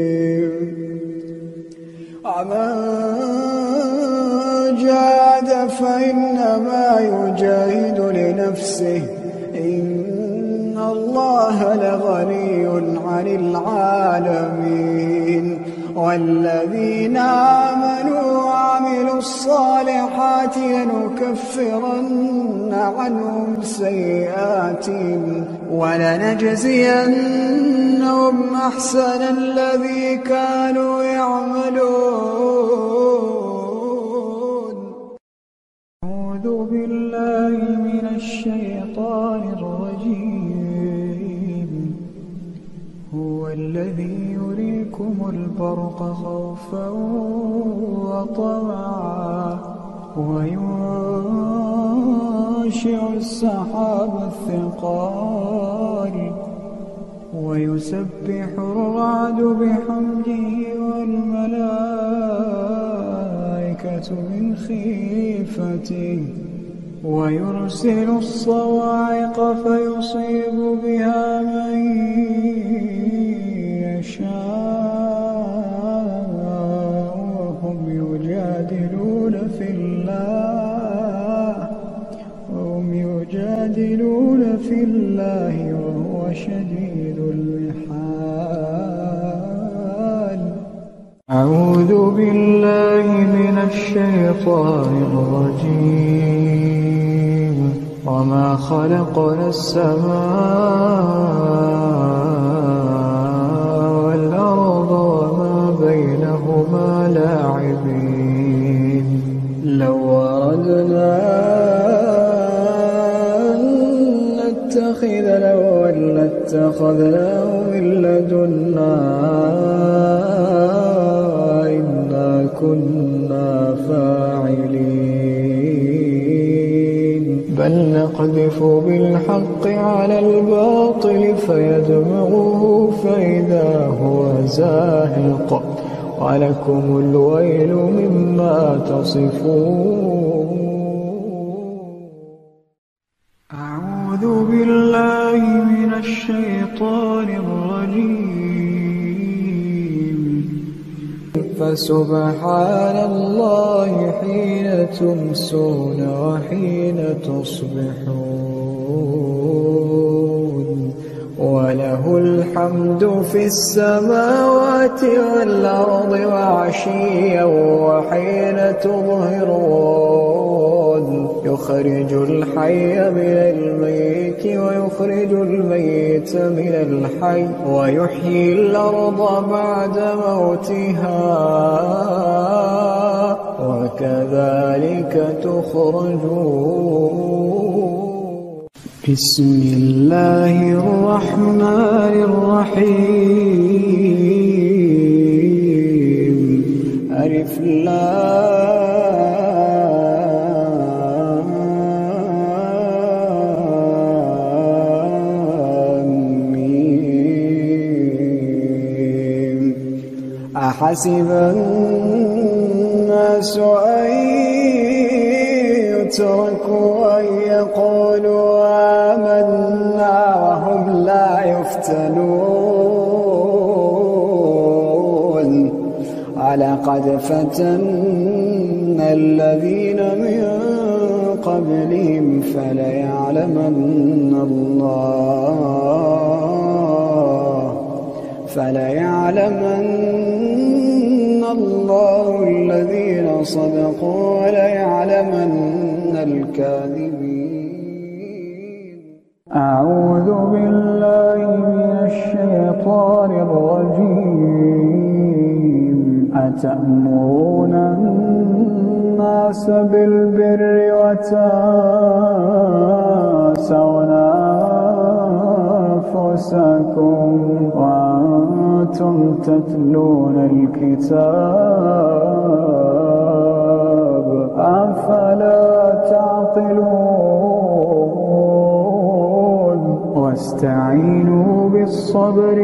العليم. ومن جاهد فإنما يجاهد لنفسه، إن الله لغني عن العالمين. والذين آمنوا وعملوا الصالحات لنكفرن عنهم سيئاتهم ولنجزينهم أحسن الذي كانوا يعملون. أعوذ بالله من الشيطان الرجيم. هو الذي يريكم البرق خوفا وطمعا وينشئ السحاب الثقال ويسبح الرعد بحمده والملائكة من خيفته ويرسل الصواعق فيصيب بها من يشاء وهم يجادلون في الله وهم يجادلون في الله وهو شديد المحال. أعوذ بالله من الشيطان الرجيم. وما خلقنا السماء والأرض وما بينهما لاعبين. لو أردنا أن نتخذ لهوا لاتخذناه من لدنا إنا كنا فاعلين. بل نقذف بالحق على الباطل فيدمغه فإذا هو زاهق ولكم الويل مما تصفون. أعوذ بالله من الشيطان الرجيم. فسبحان الله حين تمسون وحين تصبحون وله الحمد في السماوات والأرض وعشيا وحين تظهرون. يخرج الحي من الميت ويخرج الميت من الحي ويحيي الأرض بعد موتها وكذلك تخرجون. بسم الله الرحمن الرحيم. ألف لام ميم. أحسب الناس أن يتركوا أن يقولوا آمنا وهم لا يفتنون. ولقد فتنا الذين من قبلهم فليعلمن الله فليعلمن الله الذين صدقوا وليعلمن الكاذبين. أعوذ بالله من الشيطان الرجيم. أتأمرون الناس بالبر وتنسون أنفسكم وأنتم تتلون الكتاب أفلا تعقلون. واستعينوا بالصبر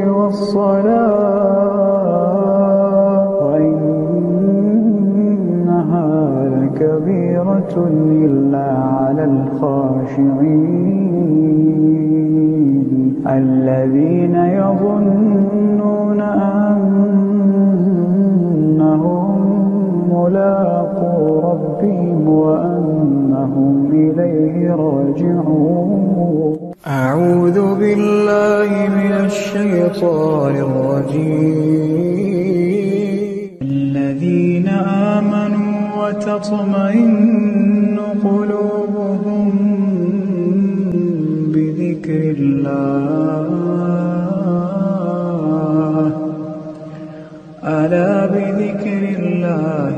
والصلاة وإنها لكبيرة إلا على الخاشعين الذين يظنون أنهم ملاقو ربهم وأنهم إليه راجعون. أعوذ بالله من الشيطان الرجيم. الذين آمنوا وتطمئن قلوبهم بذكر الله ألا بذكر الله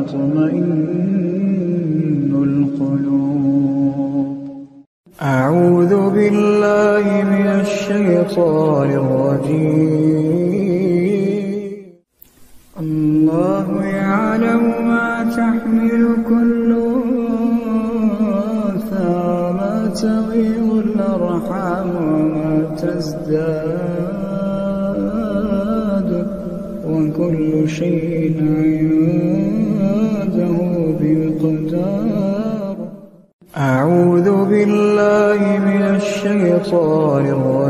تطمئن القلوب. أعوذ بالله من الشيطان الرجيم. الله يعلم ما تحمل كل أنثى وما تغيض الأرحام وما تزداد وكل شيء عنده بمقدار. أعوذ بالله من الشيطان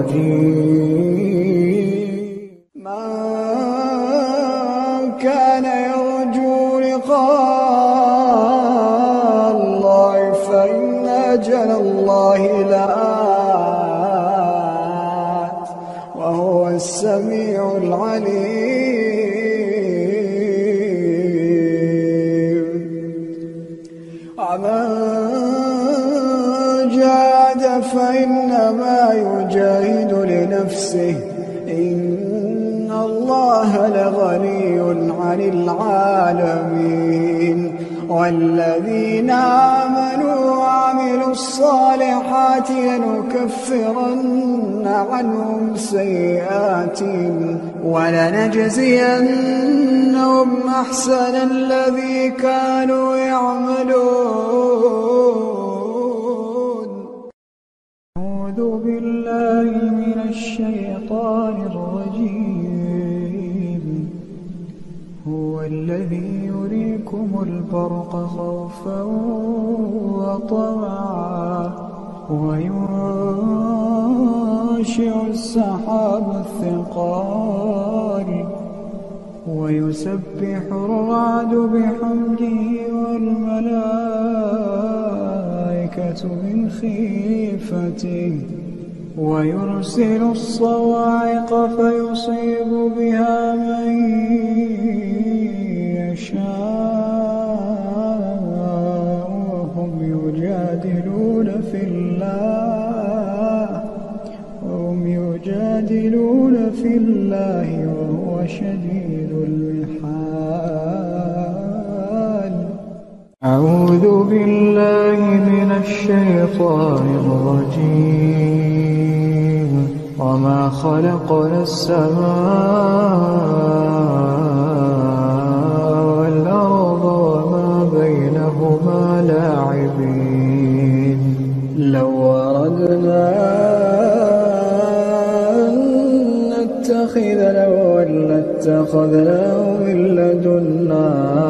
الرجيم. من كان يرجو لقاء الله فإن أجل الله لآت وهو السميع العليم. ومن جاهد فإنما يجاهد لنفسه إن الله لغني عن العالمين. والذين آمنوا وعملوا الصالحات لنكفرن عنهم سيئاتهم ولنجزينهم أحسن الذي كانوا يعملون. أعوذ بالله من الشيطان الرجيم. هو الذي يريكم البرق خوفا وطمعا وينشئ السحاب الثقال ويسبح الرعد بحمده والملائكة من خيفته ويرسل الصواعق فيصيب بها من يشاء وهم يجادلون في الله وهم يجادلون في الله وهو شديد المحال. أعوذ بالله من الشيطان الرجيم. وما خلقنا السماء والأرض وما بينهما لاعبين. لو أردنا أن نتخذ لهوا لاتخذناه من لدنا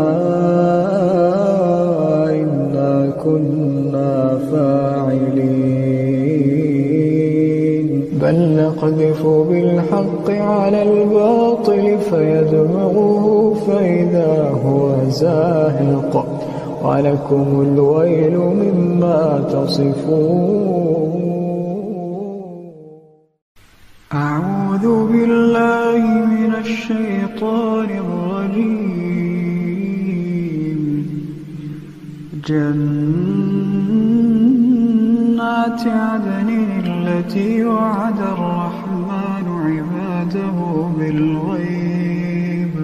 إنا كنا فاعلين. بل نقذف بالحق على الباطل فيدمغه فإذا هو زاهق ولكم الويل مما تصفون. أعوذ بالله من الشيطان الرجيم. جنات عدن التي وعد الرحمن عباده بالغيب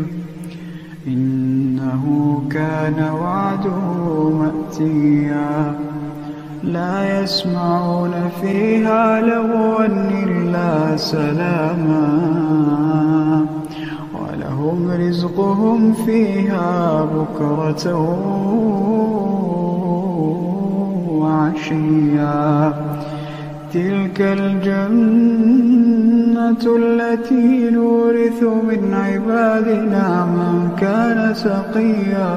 إنه كان وعده مأتيا. لا يسمعون فيها لغوا إلا سلاما ولهم رزقهم فيها بكرة وعشيا. تلك الجنة التي نورث من عبادنا من كان تقيا.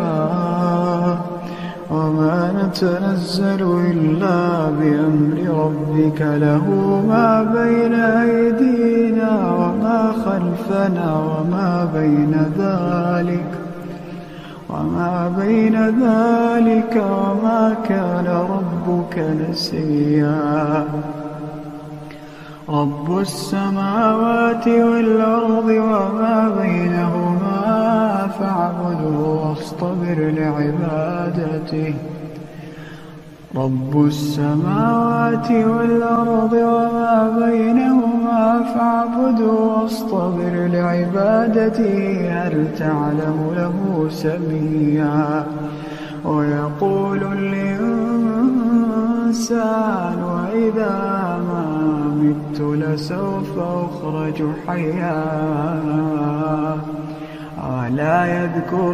وما نتنزل إلا بأمر ربك له ما بين أيدينا وما خلفنا وما بين ذلك وما بين ذلك وما كان ربك ربك نسيا رب السماوات والأرض وما بينهما فاعبده واصطبر لعبادته رب السماوات والأرض وما بينهما فاعبده واصطبر لعبادته هل تعلم له سميا ويقول الإنسان وإذا ما مت لسوف أخرج حيا أولا يذكر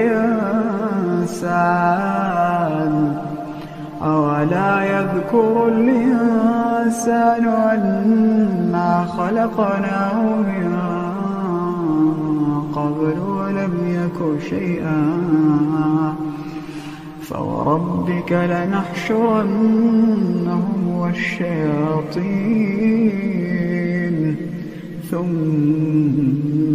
الإنسان أولا يذكر الإنسان أنا خلقناه من قبل ولم يك شيئا فوربك لنحشرنهم والشياطين ثم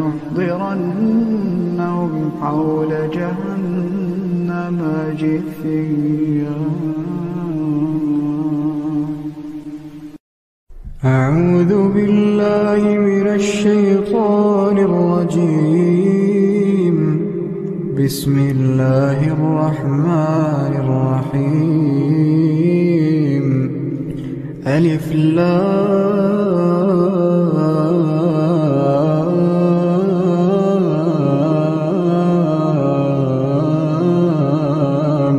لنحضرنهم حول جهنم جثيا أعوذ بالله من الشيطان الرجيم بسم الله الرحمن الرحيم ألف لام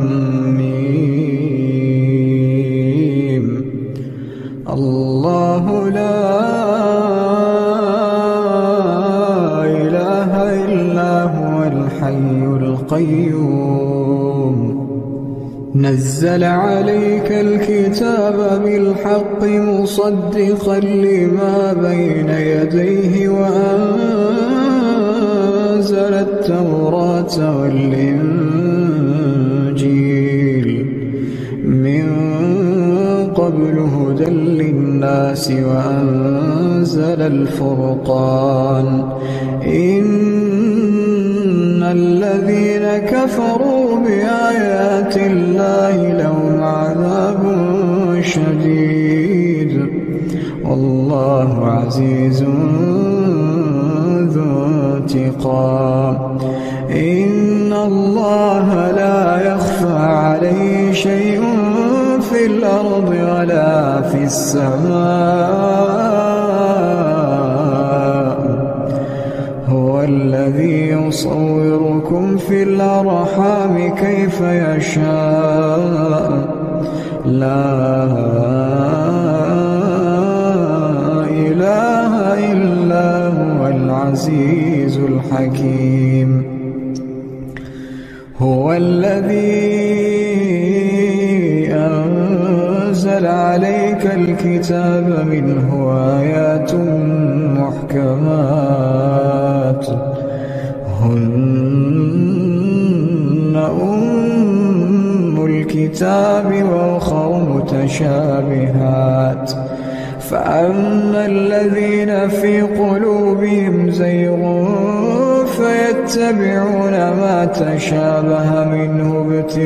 ميم الله لا إله إلا هو الحي القيوم نزل عليك الكتاب بالحق مصدقا لما بين يديه وأنزل التوراة والإنجيل من قبل هدى للناس وأنزل الفرقان إن الذين كفروا بآيات الله لهم عذاب شديد والله عزيز ذو انتقام إن الله لا يخفى عليه شيء في الأرض ولا في السماء هو الذي يصوركم في الأرحام كيف يشاء لا إله إلا هو العزيز الحكيم هو الذي أنزل عليك الكتاب منه آيات محكمات هن أم الكتاب وأخر متشابهات فأما الذين في قلوبهم زيغ فيتبعون ما تشابه منه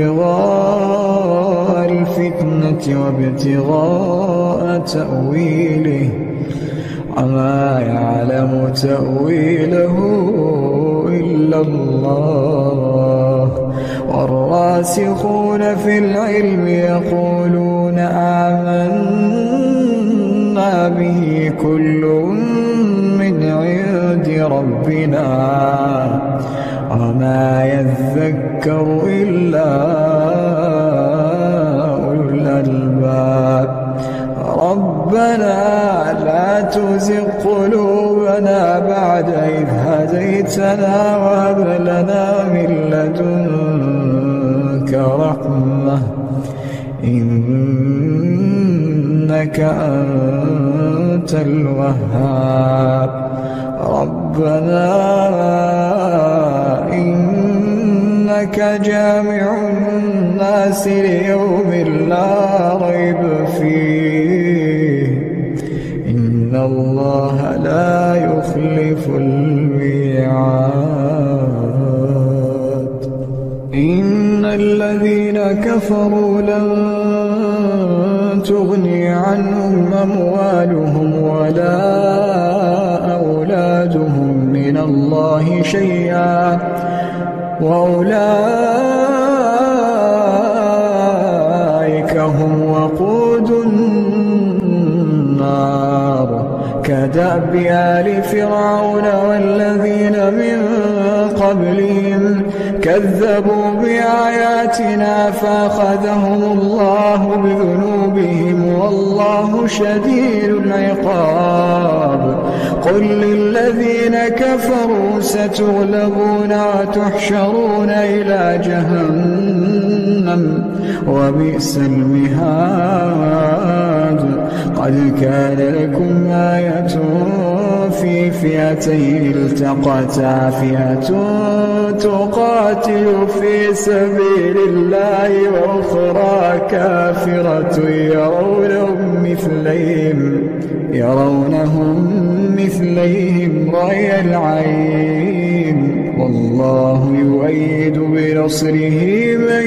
ابتغاء الفتنة وابتغاء تأويله وما يعلم تأويله إلا الله والراسخون في العلم يقولون آمنا به كل من عند ربنا وما يذكر إلا أولو الألباب ربنا لا تزغ قلوبنا بعد إذ هديتنا وهب لنا من لدنك رحمة إنك أنت الوهاب ربنا إنك جامع الناس ليوم لا ريب فيه إن الله لا يخلف الميعاد إن الذين كفروا لن تغني عنهم أموالهم ولا أولادهم من الله شيئا وأولئك هم وقود النار كدأب آل فرعون والذين من قبلهم كذبوا بآياتنا فأخذهم الله بذنوبهم والله شديد العقاب قل للذين كفروا ستغلبون وتحشرون إلى جهنم وبئس المهاد قد كان لكم آية في فئتين التقتا فئة تقاتل في سبيل الله وأخرى كافرة يرونهم مثليهم يرونهم مثليهم رأي العين والله يؤيد بنصره من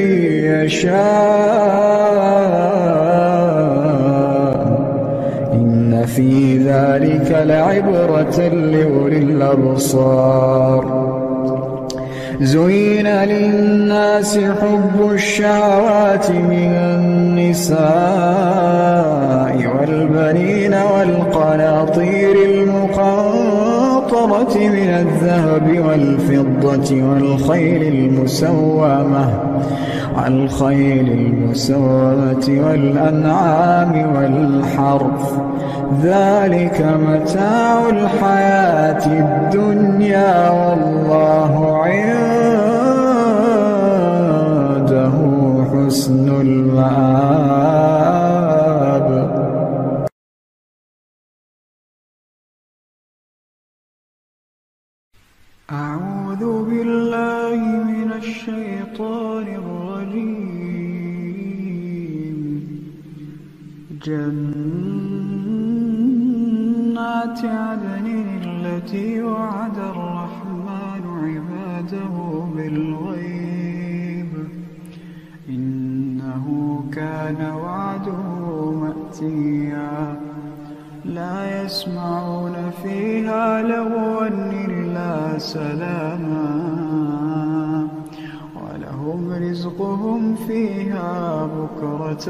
يشاء إن في ذلك لعبرة لأولي الأبصار زين للناس حب الشهوات من النساء والبنين والقناطير المقنطرة من الذهب والفضة والخيل المسومة والخيل المسومة والأنعام والحرث ذلك متاع الحياة الدنيا والله عنده حسن المآب. أعوذ بالله من الشيطان الرجيم. جنات عدن التي وعد الرحمن عباده بالغيب إنه كان وعده مأتيا لا يسمعون فيها لغوا إلا سلاما ولهم رزقهم فيها بكرة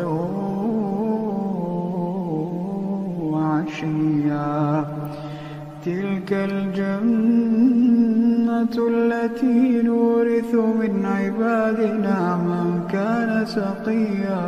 وعشيا تلك الجنة التي نورث من عبادنا من كان تقيا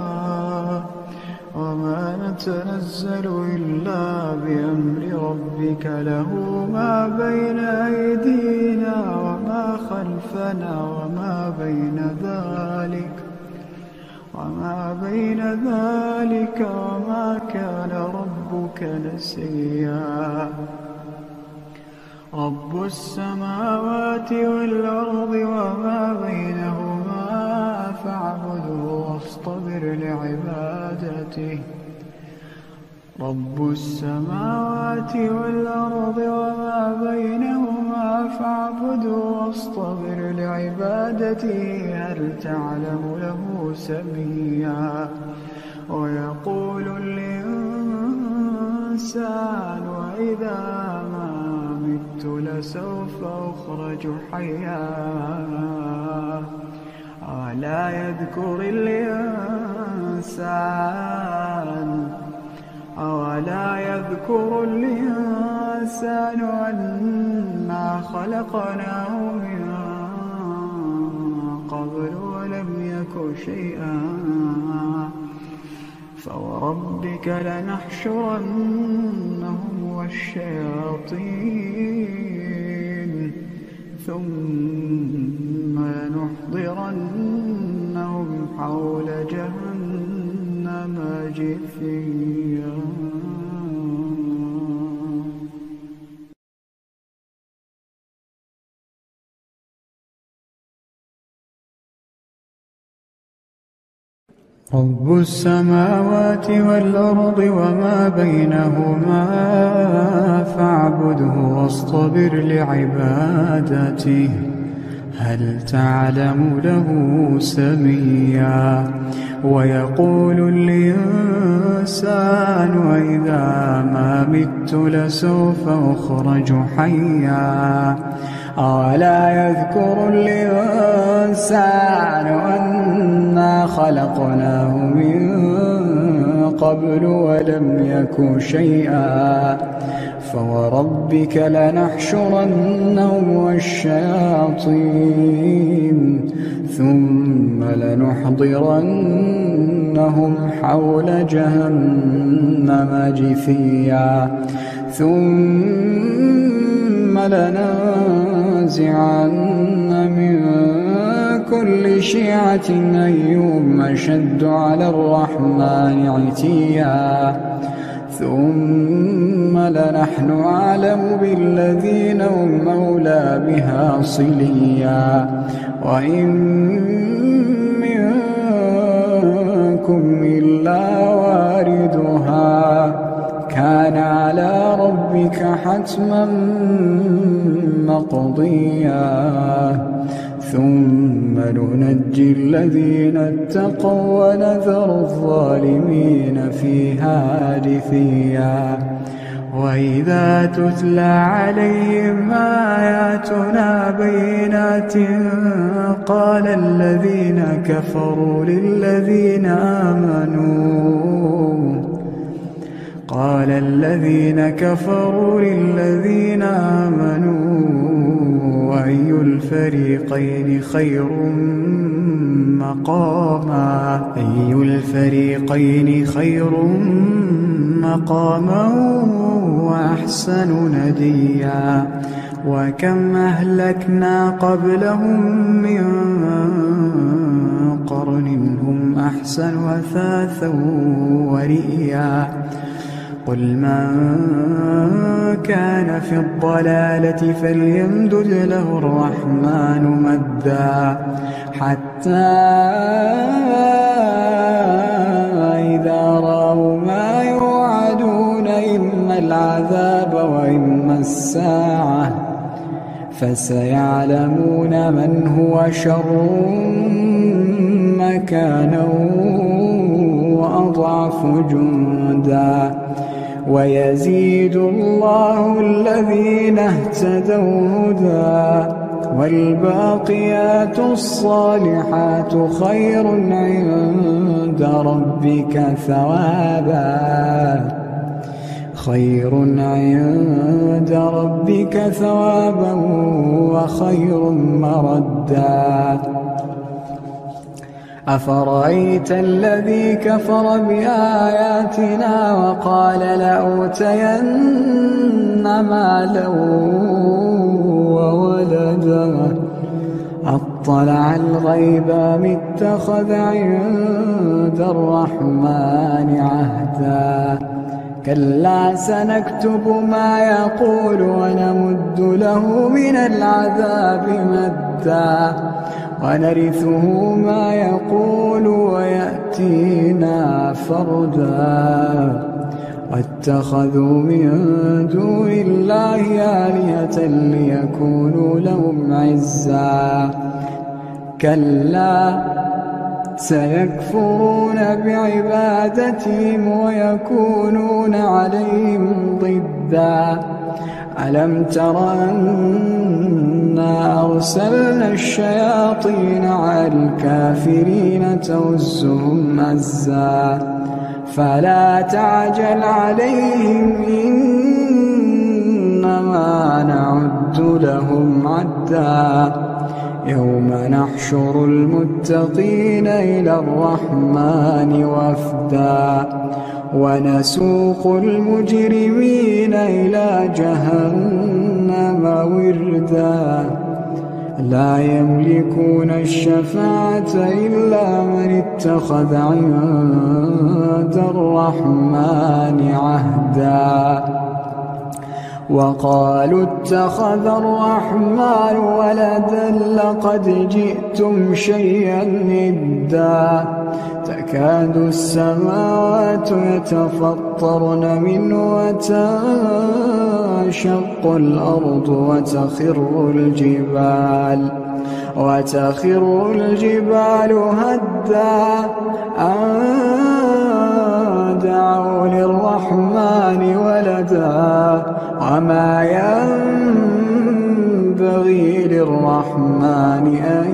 وما نتنزل إلا بأمر ربك له ما بين أيدينا وما خلفنا وما بين ذلك وما بين ذلك وما كان ربك نسيا. رب السماوات والأرض وما بينهما فاعبده واصطبر لعبادته. رب السماوات والأرض وما بينهما فاعبده واصطبر لعبادته هل تعلم له سميا. ويقول الإنسان وإذا ما مت لسوف أخرج حيا أولا يذكر الإنسان أولا يذكر الإنسان أنا خلقناه من قبل ولم يك شيئا فوربك لنحشرنهم والشياطين ثم لنحضرنهم حول جهنم جثيا. رب السماوات والأرض وما بينهما فاعبده واصطبر لعبادته هل تعلم له سميا ويقول الإنسان وإذا ما مت لسوف أخرج حيا أولا يذكر الإنسان أنا خلقناه من قبل ولم يك شيئا فوربك لنحشرنهم والشياطين ثم لنحضرنهم حول جهنم جثيا ثم لننزعن من كل شيعة أيهم أشد على الرحمن عتيا ثم لنحن أعلم بالذين هم أولى بها صليا وإن منكم إلا واردها كان على ربك حتما مقضيا ثم ننجي الذين اتقوا ونذر الظالمين فيها جثيا وإذا تتلى عليهم آياتنا بينات قال الذين كفروا للذين آمنوا قال الذين كفروا للذين آمنوا أي الفريقين خير مقاما أي الفريقين خير مقاما وأحسن نديا وكم أهلكنا قبلهم من قرن هم أحسن أثاثا ورئيا قل من كان في الضلالة فليمدد له الرحمن مدا حتى إذا رأوا ما يوعدون إما العذاب وإما الساعة فسيعلمون من هو شر مكانا وأضعف جندا ويزيد الله الذين اهتدوا هدى والباقيات الصالحات خير عند ربك ثوابا خير عند ربك ثوابا وخير مردا أفرأيت الذي كفر بآياتنا وقال لأوتين مالا وولدا أطلع الغيب أم اتخذ عند الرحمن عهدا كلا سنكتب ما يقول ونمد له من العذاب مدا ونرثه ما يقول ويأتينا فردا واتخذوا من دون الله آلهة ليكونوا لهم عزا كلا سيكفرون بعبادتهم ويكونون عليهم ضدا ألم تر أنا أرسلنا الشياطين على الكافرين تؤزهم أزا فلا تعجل عليهم إنما نعد لهم عدا يوم نحشر المتقين إلى الرحمن وفدا ونسوق المجرمين إلى جهنم وردا لا يملكون الشفاعة إلا من اتخذ عند الرحمن عهدا وقالوا اتخذ الرحمن ولدا لقد جئتم شيئا إدا تكاد السماوات يتفطرن منه وتنشق الأرض وتخر الجبال وتخر الجبال هدا أن دعوا للرحمن ولدا وما ينبغي للرحمن أن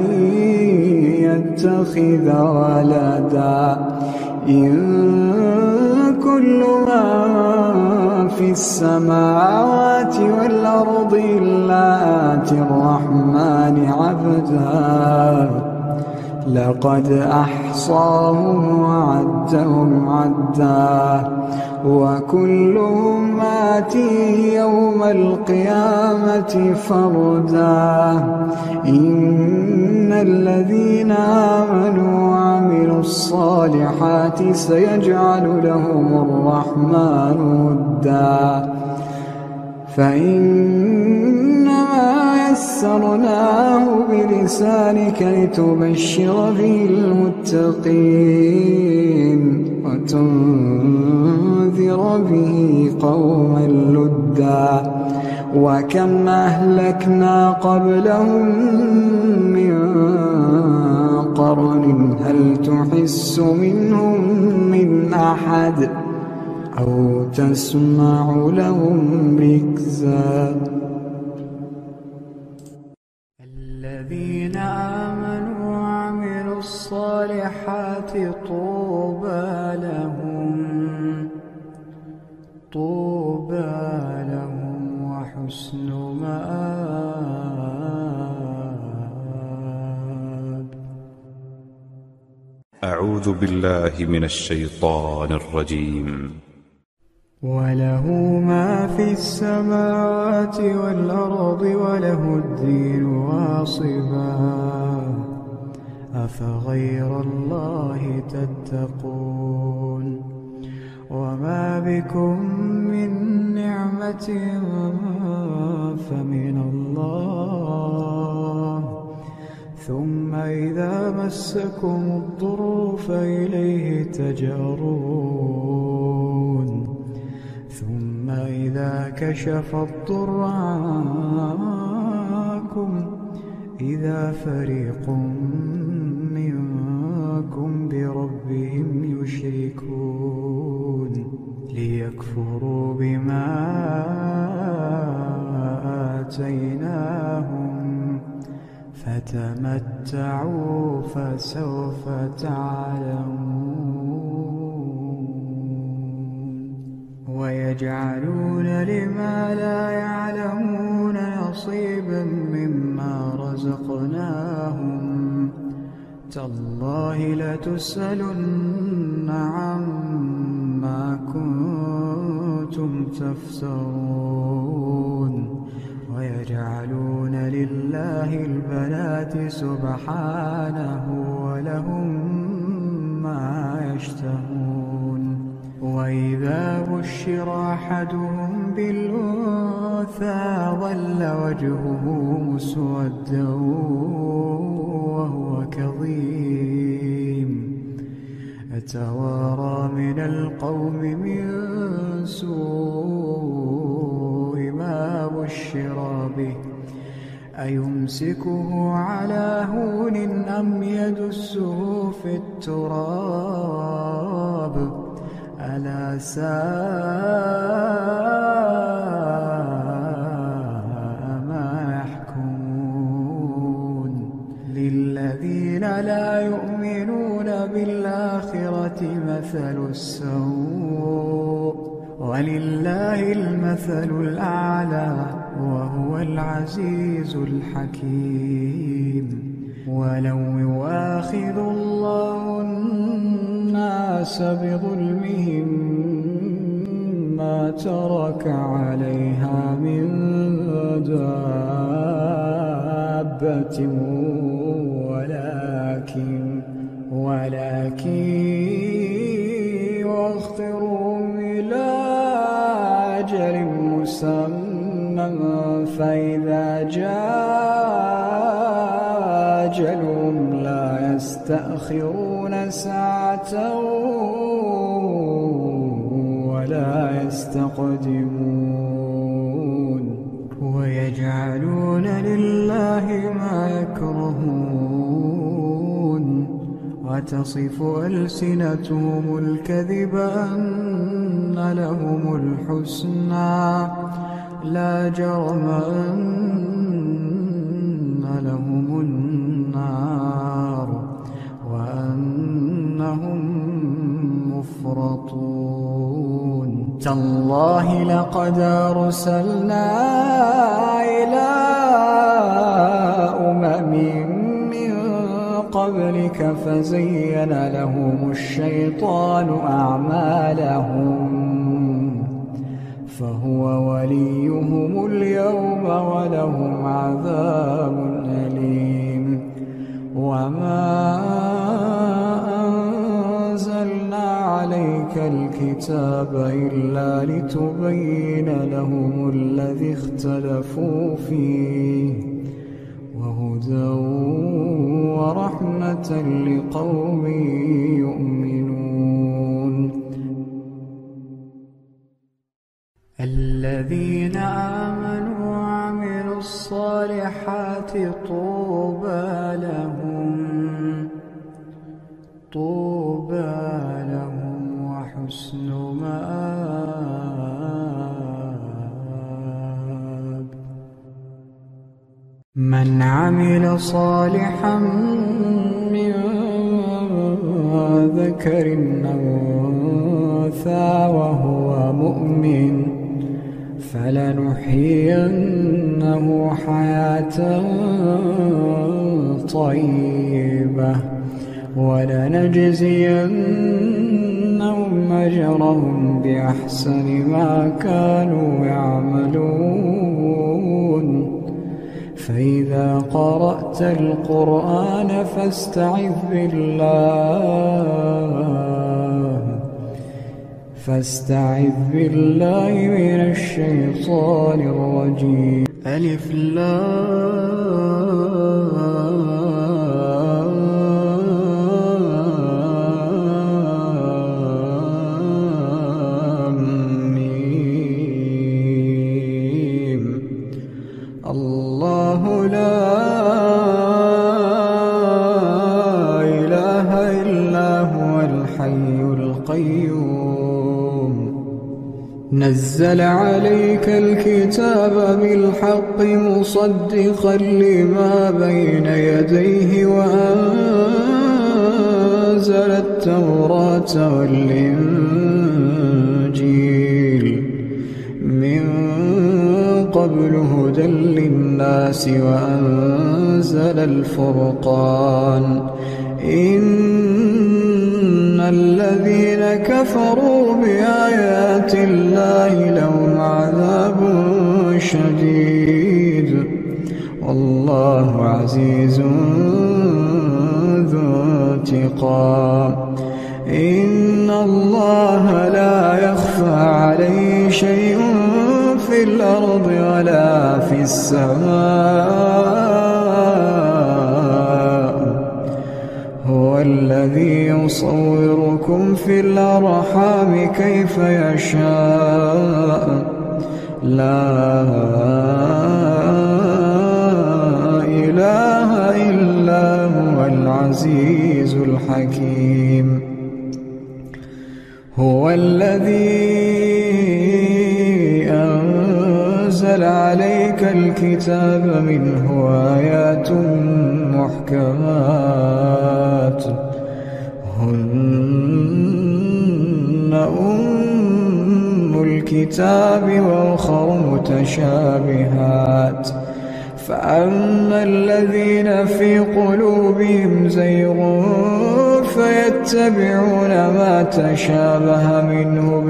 يتخذ ولدا إن كل من في السماوات والأرض إلا آتي الرحمن عبدا لقد أحصاهم وعدهم عدا وكلهم آتيه يوم القيامة فردا إن الذين آمنوا وعملوا الصالحات سيجعل لهم الرحمن ودا فإنما يسرناه بلسانك لتبشر به المتقين وتنذر به قوما لدا وكم أهلكنا قبلهم من قرن هل تحس منهم من أحد أو تسمع لهم ركزا الذين آمنوا وعملوا الصالحات طوبى لهم طوبى لهم وحسن مآب. أعوذ بالله من الشيطان الرجيم. وله ما في السماوات والأرض وله الدين واصبا أفغير الله تتقون وما بكم من نعمة فمن الله ثم إذا مسكم الضر فإليه تجأرون ثم إذا كشف الضر عنكم إذا فريق منكم بربهم يشركون ليكفروا بما آتيناهم فتمتعوا فسوف تعلمون ويجعلون لما لا يعلمون نصيبا مما رزقناهم تالله لتسألن عما كنتم تفترون ويجعلون لله البنات سبحانه ولهم ما يشتهون وإذا بشر أحدهم بالأنثى ظل وجهه مسودا وهو كظيم يتوارى من القوم من سوء ما بشر به أيمسكه على هون أم يدسه في التراب ألا ساء ما يحكمون للذين لا يؤمنون بالآخرة مثل السوء ولله المثل الأعلى وهو العزيز الحكيم ولو يؤاخذ الله الناس بظلمهم ما ترك عليها من دابة ولكن ولكن يؤخرهم إلى أجل مسمى فإذا جاء أجلهم لا يستأخرون ساعة ولا يستقدمون ويجعلون لله ما يكرهون وتصف ألسنتهم الكذب أن لهم الحسنى لا جرم أن لهم النار وأنهم مفرطون تالله لقد أرسلنا إلى أمم من قبلك فزين لهم الشيطان أعمالهم فهو وليهم اليوم ولهم عذاب أليم وما أنزلنا عليك الكتاب إلا لتبين لهم الذي اختلفوا فيه وهدى ورحمة لقوم يؤمنون الذين آمنوا وعملوا الصالحات طوبى لهم طوبى لهم وحسن مآب من عمل صالحا من ذكر أو أنثى وهو مؤمن فلنحيينه حياة طيبة ولنجزينهم أجرهم بأحسن ما كانوا يعملون فإذا قرأت القرآن فاستعذ بالله فاستعذ بالله من الشيطان الرجيم ألف لام ميم الله لا إله إلا هو الحي القيوم نزل عليك الكتاب بالحق مصدقا لما بين يديه وأنزل التوراة والإنجيل من قبل هدى للناس وأنزل الفرقان إن الذين كفروا بآيات الله لهم عذاب شديد والله عزيز ذو انتقام إن الله لا يخفى عليه شيء في الأرض ولا في السماء هو الذي يصوركم في الأرحام كيف يشاء لا إله إلا هو العزيز الحكيم هو الذي أنزل عليك الكتاب منه آيات محكمات هن أم الكتاب وأخر متشابهات فأما الذين في قلوبهم زيغ فيتبعون ما تشابه منه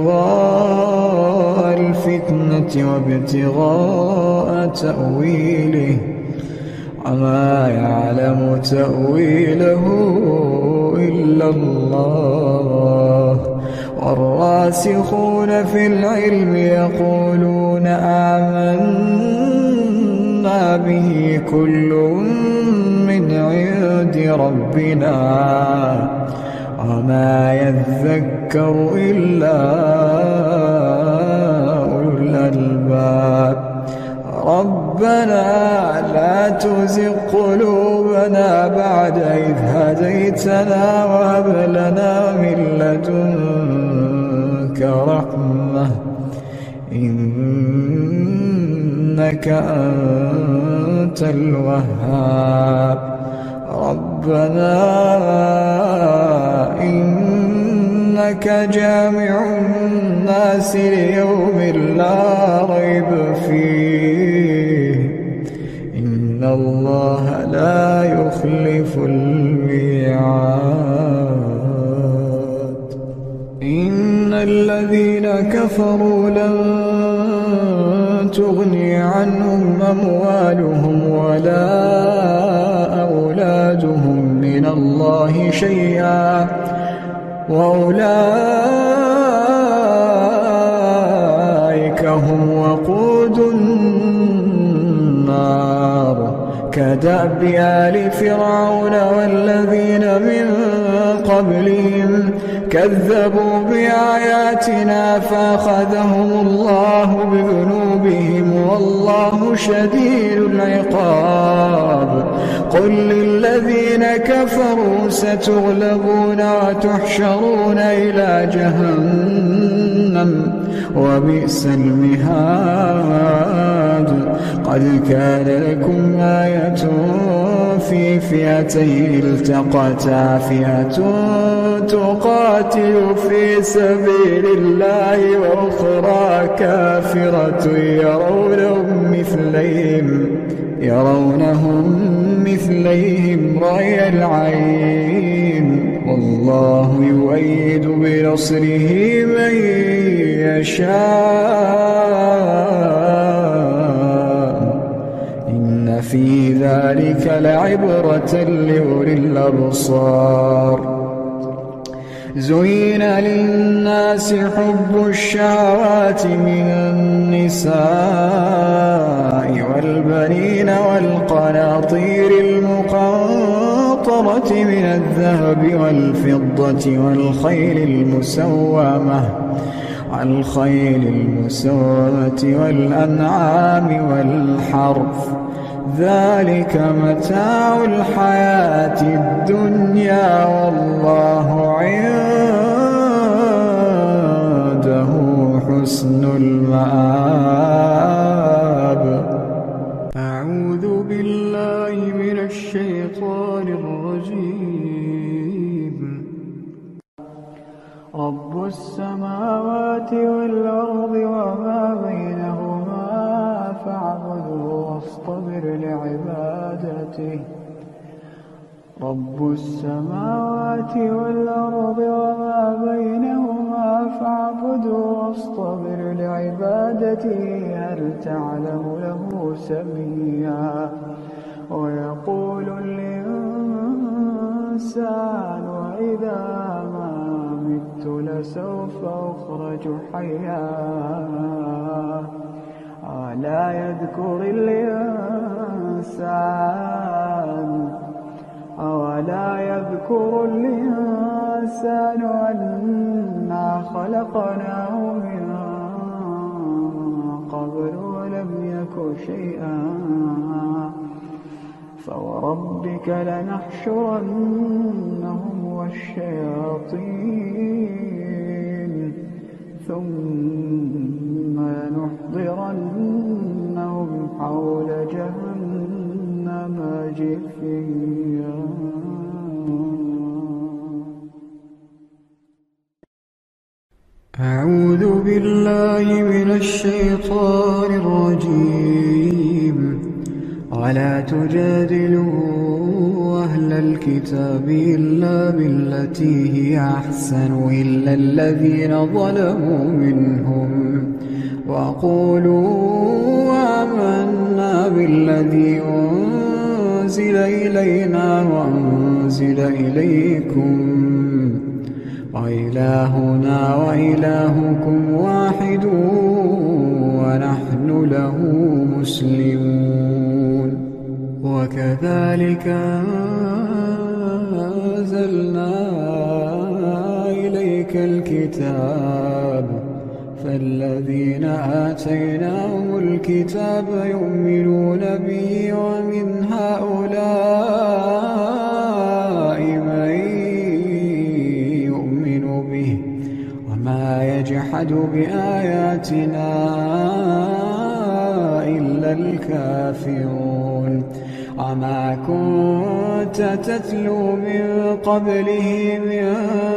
ابتغاء الفتنة وابتغاء تأويله وما يعلم تأويله إلا الله والراسخون في العلم يقولون آمنا به كل من عند ربنا وما يذكر إلا أولو الألباب رب ربنا لا تزغ قلوبنا بعد إذ هديتنا وهب لنا من لدنك رحمة إنك أنت الوهاب ربنا إنك جامع الناس ليوم لا ريب فيه إن الله لا يخلف الميعاد إن الذين كفروا لن تغني عنهم أموالهم ولا أولادهم من الله شيئا وأولئك هم وقود النار كدأب آل فرعون والذين من قبلهم كذبوا بآياتنا فأخذهم الله بذنوبهم والله شديد العقاب قل للذين كفروا ستغلبون وتحشرون إلى جهنم وبئس المهاد قد كان لكم آية في فئتين التقتا فئة تقاتل في سبيل الله وأخرى كافرة يرونهم مثليهم يرونهم مثليهم رأي العين والله يؤيد بنصره من يشاء إن في ذلك لعبرة لأولي الأبصار زين للناس حب الشهوات من النساء والبنين والقناطير المقنطرة من الذهب والفضة والخيل المسومة والخيل المسومة والأنعام والحرث ذلك متاع الحياة الدنيا والله عنده حسن المآب أعوذ بالله من الشيطان الرجيم رب السماوات والأرض وما بينهما فاعبده واصطبر لعبادته رب السماوات والأرض وما بينهما فاعبده واصطبر لعبادته هل تعلم له سميا ويقول الإنسان وإذا ما مت لسوف أخرج حيا ألا يذكر الإنسان أولا يذكر الإنسان أنا خلقناه من قبل ولم يك شيئا فوربك لنحشرنهم والشياطين ثم لنحضرنهم حول جهنم جثيا أعوذ بالله من الشيطان الرجيم ولا تجادلوا أهل الكتاب إلا بالتي هي أحسن إلا الذين ظلموا منهم وقولوا آمنا بالذي أنزل إلينا وأنزل إليكم وإلهنا وإلهكم واحد ونحن له مسلمون وكذلك أنزلنا إليك الكتاب فالذين آتيناهم الكتاب يؤمنون به ومن هؤلاء من يؤمن به وما يجحد بآياتنا إلا الكافرون وما كنت تتلو من قبله من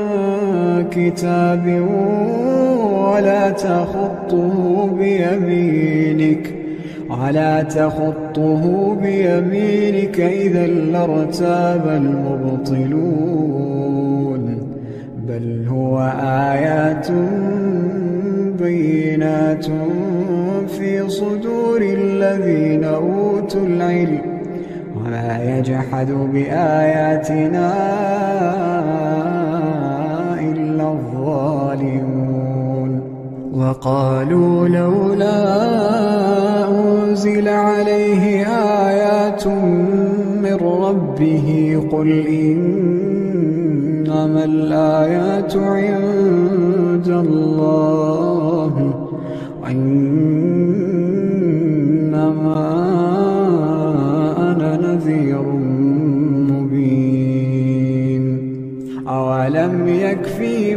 كتاب ولا تخطه بيمينك ولا تخطه بيمينك إذا لارتاب المبطلون بل هو آيات بينات في صدور الذين أوتوا العلم وما يجحد بآياتنا إلا الظالمون وقالوا لولا أنزل عليه آيات من ربه قل إنما الآيات عند الله وإنما أنا نذير مبين أولم يكفهم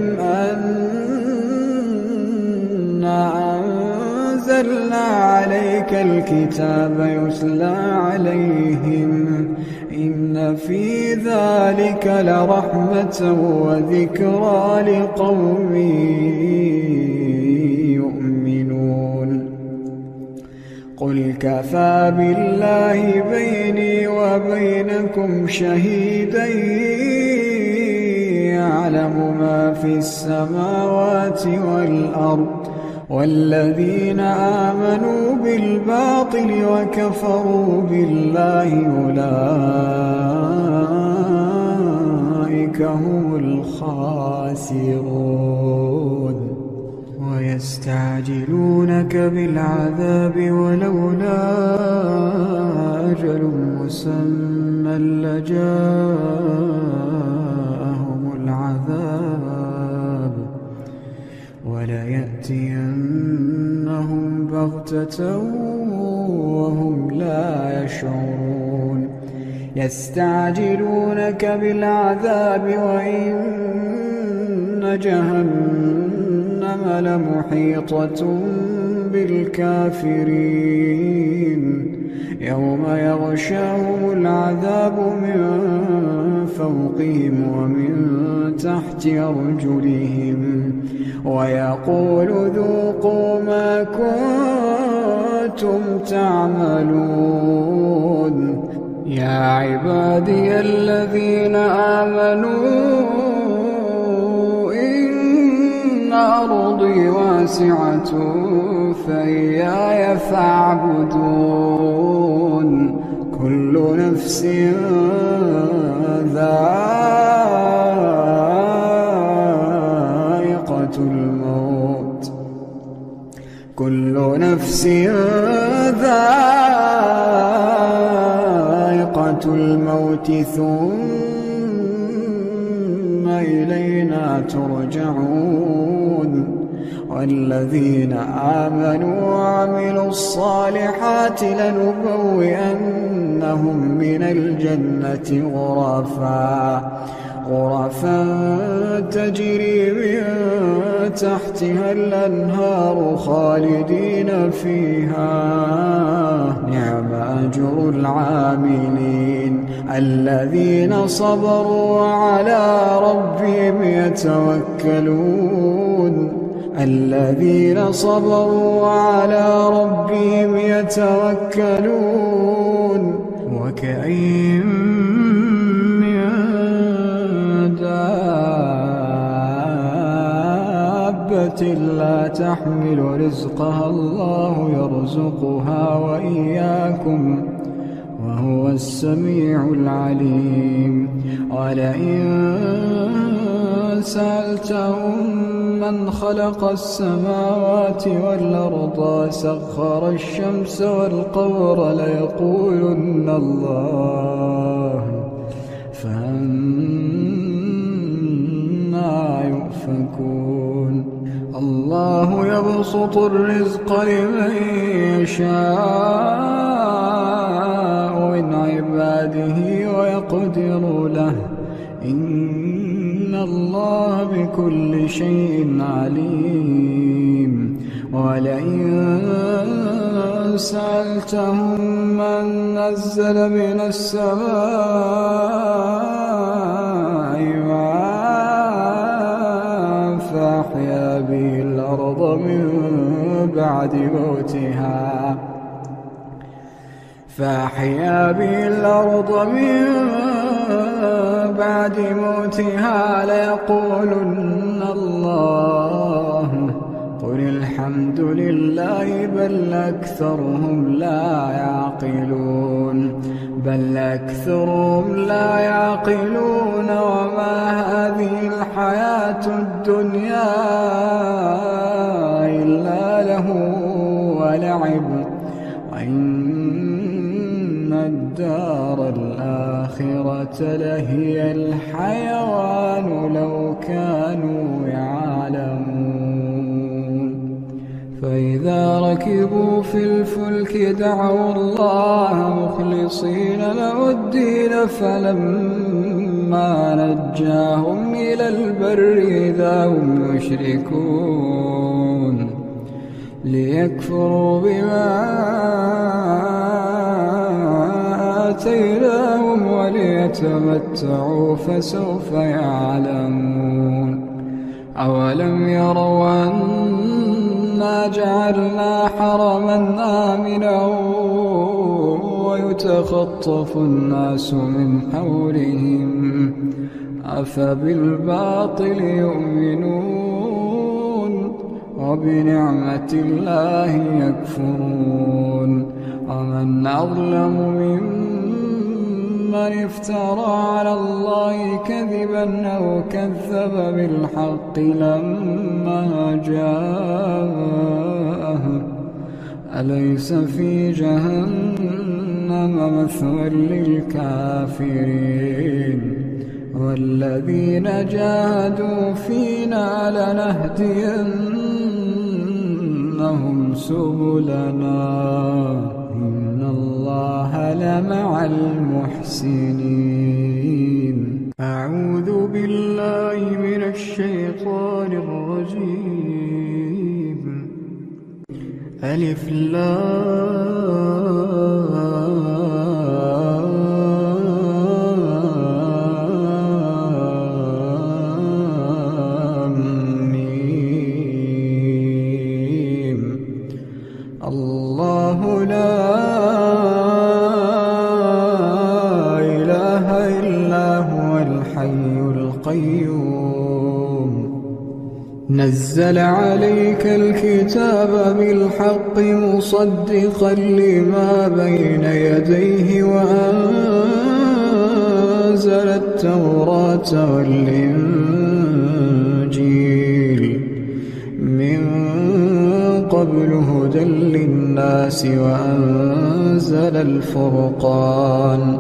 أنا أنزلنا عليك الكتاب يتلى عليهم إن في ذلك لرحمة وذكرى لقوم يؤمنون قل كفى بالله بيني وبينكم شهيدا يعلم ما في السماوات والأرض والذين آمنوا بالباطل وكفروا بالله أولئك هم الخاسرون ويستعجلونك بالعذاب ولولا أجل مسمى لجاءهم العذاب وليأتينهم بغتة وهم لا يشعرون يستعجلونك بالعذاب وإن جهنم لمحيطة بالكافرين يوم يغشاهم العذاب من فوقهم ومن تحت أرجلهم ويقول ذوقوا ما كنتم تعملون يا عبادي الذين آمنوا إن أرضي واسعة فإياي فاعبدون كل نفس ذائقة الموت كل نفس ذائقة الموت ثم إلينا ترجعون والذين آمنوا وعملوا الصالحات لنبوئنهم من الجنة غرفا غرفا تجري من تحتها الأنهار خالدين فيها نعم أجر العاملين الذين صبروا وعلى ربهم يتوكلون الذين صبروا وعلى ربهم يتوكلون وكأين من دابة لا تحمل رزقها الله يرزقها وإياكم وهو السميع العليم ولئن سألتهم من خلق السماوات والأرض سخر الشمس والقمر ليقولن الله فأنى يؤفكون الله الله يبسط الرزق لمن يشاء من عباده ويقدر له إن الله بكل شيء عليم ولئن سألتهم من نزل من السماء ماء فأحيا به الأرض من بعد موتها فأحيا به الأرض من بعد موتها ليقولن الله قل الحمد لله بل أكثرهم لا يعقلون بل أكثرهم لا يعقلون وما هذه الحياة الدنيا إلا له ولعب وإن الدار الآخرة لهي الحيوان لو كانوا يعلمون فإذا ركبوا في الفلك دعوا الله مخلصين له الدين فلما نجاهم إلى البر إذا هم يشركون ليكفروا بما آتيناهم وليتمتعوا فسوف يعلمون أولم يروا أنا جعلنا حرما آمنا ويتخطف الناس من حولهم أفبالباطل يؤمنون وبنعمة الله يكفرون ومن أظلم ممن افترى على الله كذبا أو كذب بالحق لما جاءه أليس في جهنم مثوى للكافرين والذين جاهدوا فينا لنهدينهم سبلنا إن الله لمع المحسنين أعوذ بالله من الشيطان الرجيم ألف لام ميم الله لا إله إلا هو الحي القيوم نزل عليك الكتاب بالحق مصدقا لما بين يديه وأنزل التوراة والإنجيل من قبل هدى للناس وأنزل الفرقان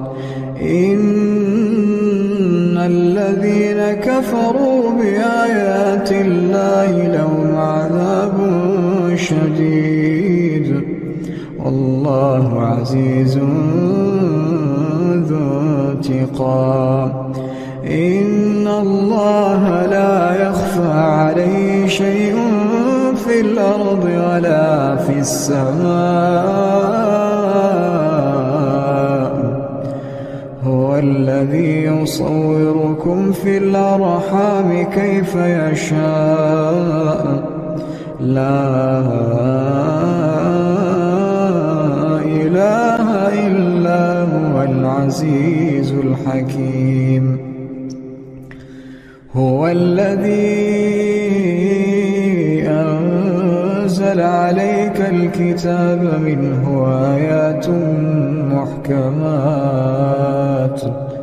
إن الذين كفروا بآيات الله لهم عذاب شديد والله عزيز ذو انتقام إن الله لا يخفى عليه شيء في الأرض ولا في السماء هو الذي يصوركم في الأرحام كيف يشاء لا إله إلا هو العزيز الحكيم هو الذي أنزل عليك الكتاب منه آيات محكمات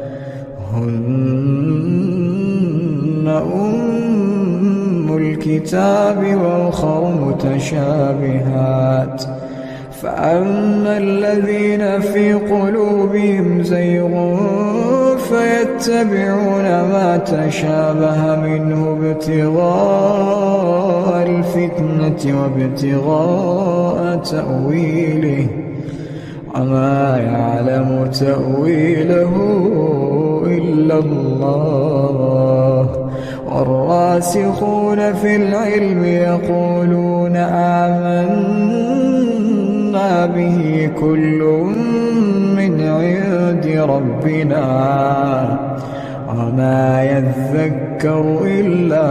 هن أم الكتاب وأخر متشابهات فأما الذين في قلوبهم زيغ فيتبعون ما تشابه منه ابتغاء الفتنة وابتغاء تأويله وما يعلم تأويله إلا الله والراسخون في العلم يقولون آمنا به كل من عند ربنا وما يذكر إلا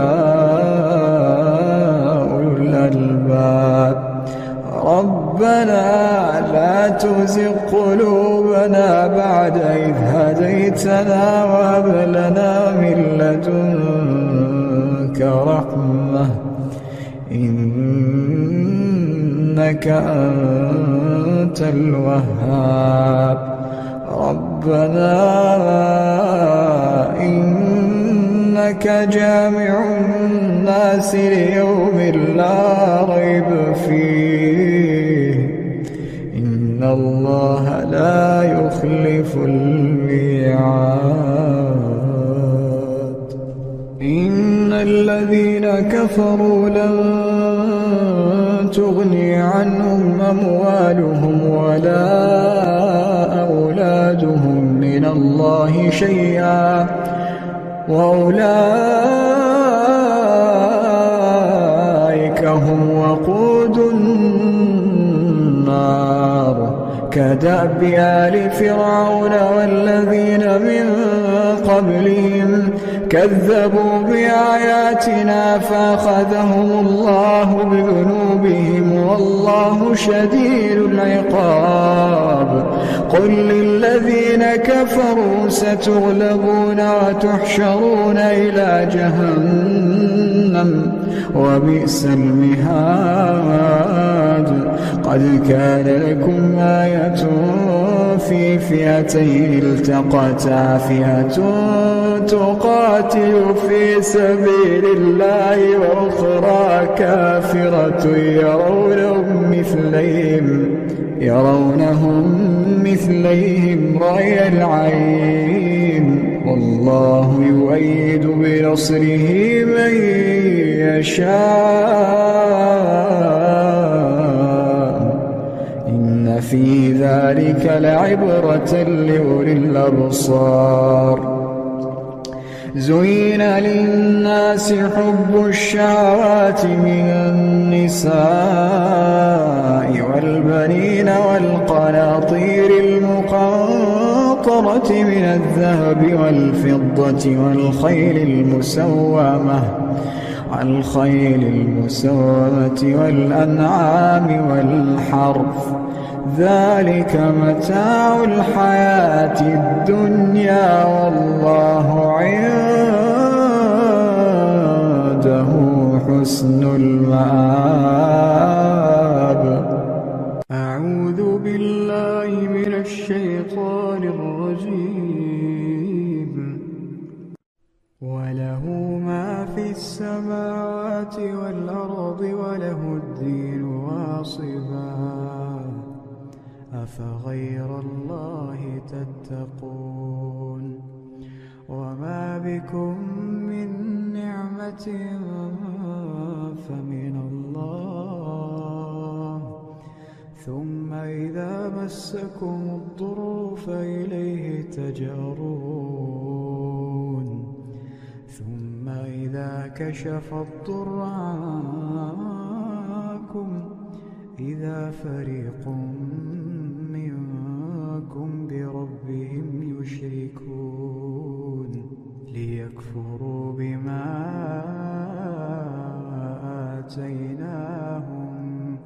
أولو الألباب ربنا لا تزغ قلوبنا بعد إذ هديتنا وهب لنا من لدنك رحمة إنك أنت الوهاب ربنا إنك جامع الناس ليوم لا ريب فيه إن الله لا يخلف الميعاد إن الذين كفروا لن تغني عنهم أموالهم ولا أولادهم من الله شيئا وأولئك هم وقود النار كدأب آل فرعون والذين من قبلهم كذبوا بآياتنا فأخذهم الله بذنوبهم والله شديد العقاب قل للذين كفروا ستغلبون وتحشرون إلى جهنم وبئس المهاد قد كان لكم آية في فئتين التقتا فئة تقاتل في سبيل الله وأخرى كافرة يرونهم مثليهم يرونهم مثليهم رأي العين والله يؤيد بنصره من يشاء إن في ذلك لعبرة لأولي الأبصار زين للناس حب الشهوات من النساء والبنين والقناطير المقنطرة من الذهب والفضة والخيل المسومة والخيل المسومة والأنعام والحرث ذلك متاع الحياة الدنيا والله عنده حسن المآب أعوذ بالله من الشيطان الرجيم وله ما في السماوات والأرض وله الدين واصبا أفغير الله تتقون وما بكم من نعمة فمن الله ثم إذا مسكم الضر فإليه تجأرون ثم إذا كشف الضر عنكم إذا فريق منكم بربهم يشركون ليكفروا بما آتيناهم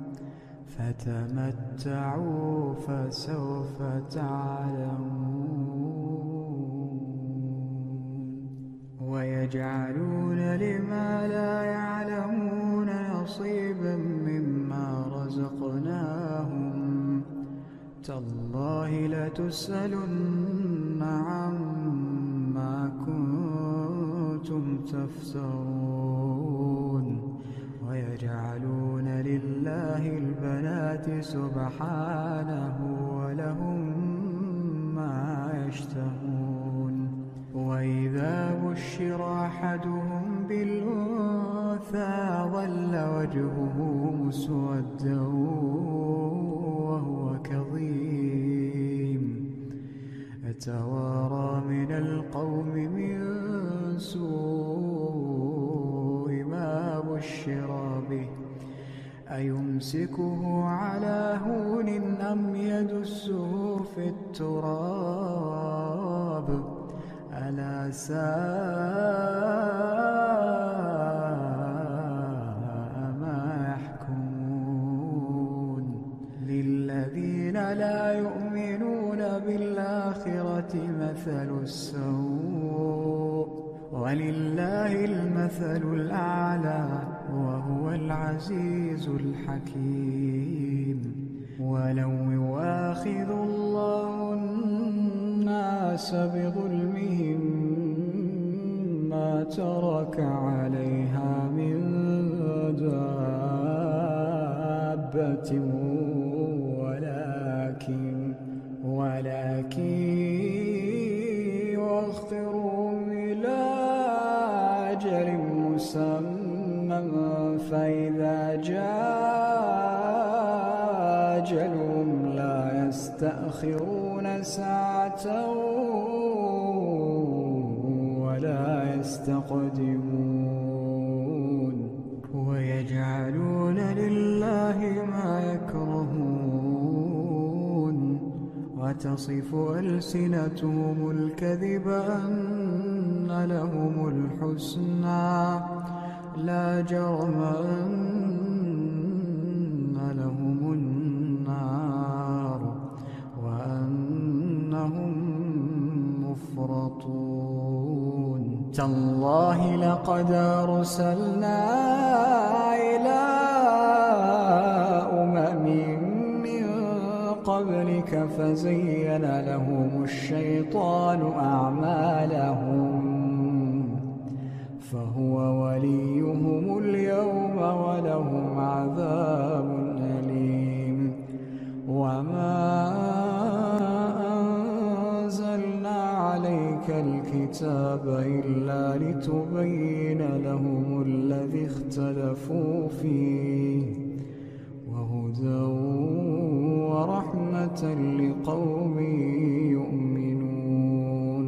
فتمتعوا فسوف تعلمون ويجعلون لما لا يعلمون نصيبا مما رزقناهم تالله لتسألن عما كنتم تفترون ويجعلون لله البنات سبحانه ولهم ما يشتهون وإذا بشر أحدهم بالأنثى الأنثى ظل وجهه مسودا وهو كظيم يتوارى من القوم من سوء ما بشر به أيمسكه على هون أم يدسه في التراب ألا ساء ما يحكمون للذين لا يؤمنون بالآخرة مثل السوء ولله المثل الأعلى وهو العزيز الحكيم ولو يؤاخذ الله الناس بظلمهم ما ترك عليها من دابة ولكن ولكن يؤخرهم إلى أجل مسمى فإذا جاء أجلهم لا يستأخرون ساعة ولا يستقدمون ويجعلون لله ما يكرهون وتصف ألسنتهم الكذب أن لهم الحسنى لا جرم أن لهم النار وأنهم مفرطون تالله لقد أرسلنا إلى أمم من قبلك فزين لهم الشيطان أعمالهم فهو وليهم اليوم ولهم عذاب أليم وما أنزلنا عليك الكتاب إلا لتبين لهم الذي اختلفوا فيه وهدى ورحمة لقوم يؤمنون.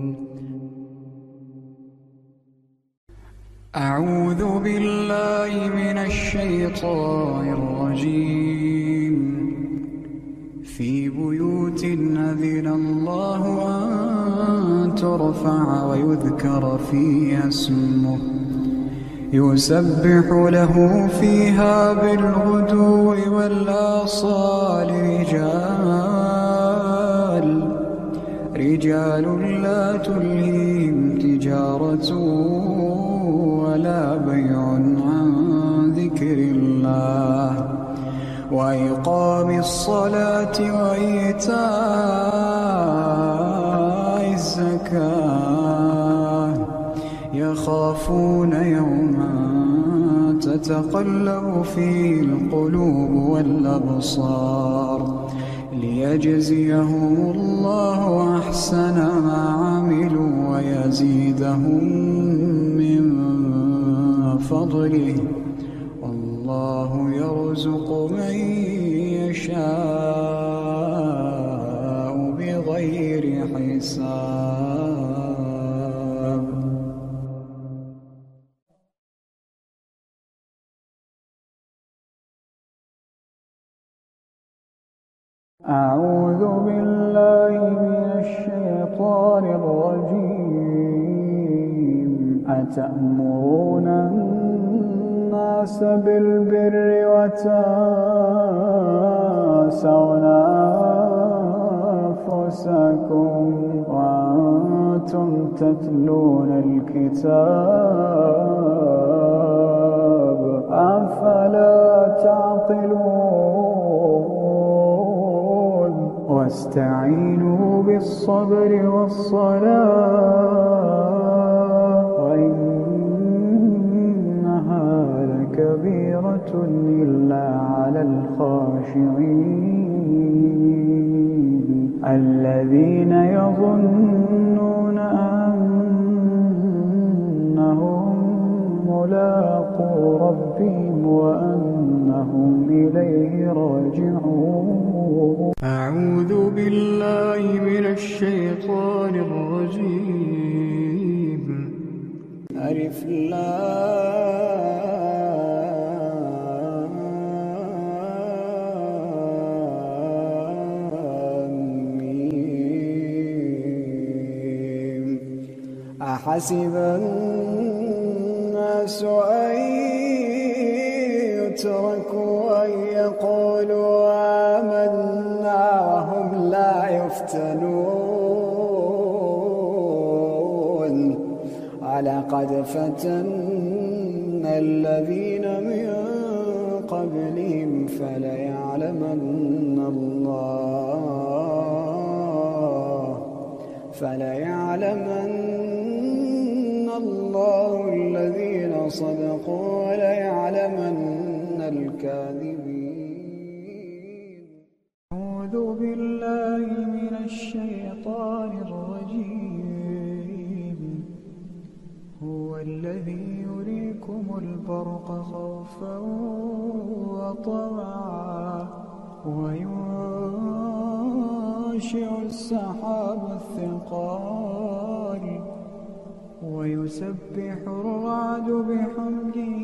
أعوذ بالله من الشيطان الرجيم. في بيوت أذن الله أن ترفع ويذكر فيها اسمه يسبح له فيها بالغدو والآصال رجال رجال لا تلهيهم تجارة ولا بيع عن ذكر الله وإقام الصلاة وإيتاء الزكاة يخافون يوما تتقلب فيه القلوب والأبصار ليجزيهم الله أحسن ما عملوا ويزيدهم من فضله والله يرزق من يشاء بغير حساب. أعوذ بالله من الشيطان الرجيم. أتأمرون الناس بالبر وتنسون أنفسكم وأنتم تتلون الكتاب أفلا تعقلون واستعينوا بالصبر والصلاة وإنها لكبيرة إلا على الخاشعين الذين يظنون أنهم ملاقو ربهم وأنهم إليه راجعون. أعوذ بالله من الشيطان الرجيم. ألف لام ميم. أحسب الناس أن يتركوا أن يقولوا آمنا وهم لا يفتنون. ولقد فتنا الذين من قبلهم فليعلمن الله فليعلمن الله الذين صدقوا وليعلمن الكاذبين. أعوذ بالله من الشيطان الرجيم. هو الذي يريكم البرق خوفا وطمعا وينشئ السحاب الثقال ويسبح الرعد بحمده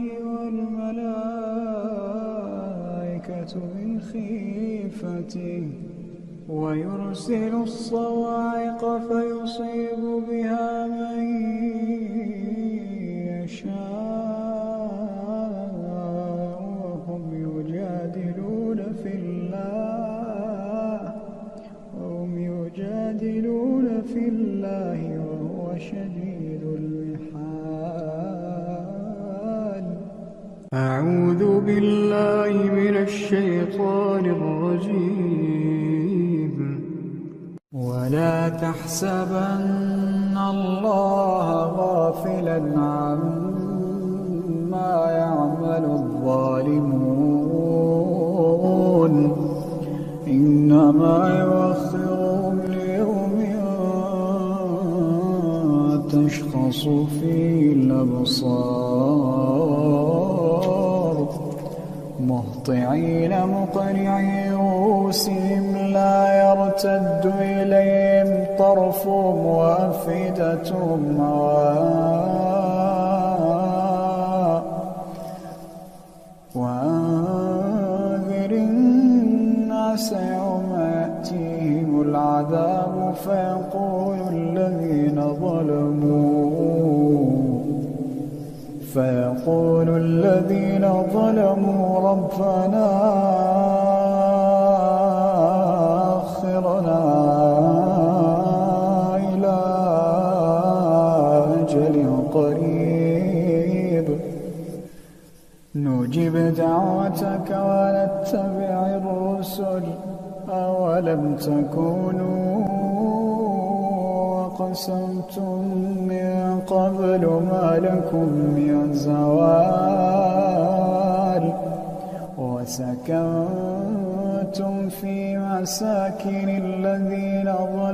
والملائكة من خيفته ويرسل الصواعق فيصيب بها من يشاء وهم يجادلون في الله وهم يجادلون في الله وهو شديد المحال. أعوذ بالله من الشيطان الرجيم. ولا تحسبن الله غافلا عما يعمل الظالمون إنما يؤخرهم ليوم تشخص فيه الأبصار مهطعين مقنعي رؤوسهم لا يرتد إليهم طرفهم وأفئدتهم هواء. وأنذر الناس يوم يأتيهم العذاب فيقول الذين ظلموا فيقول الذين ظلموا ربنا أخرنا إلى أجل قريب نجب دعوتك ونتبع الرسل أولم تكونوا أقسمتم من قبل ما لكم من زوال وسكنتم في مساكن الذين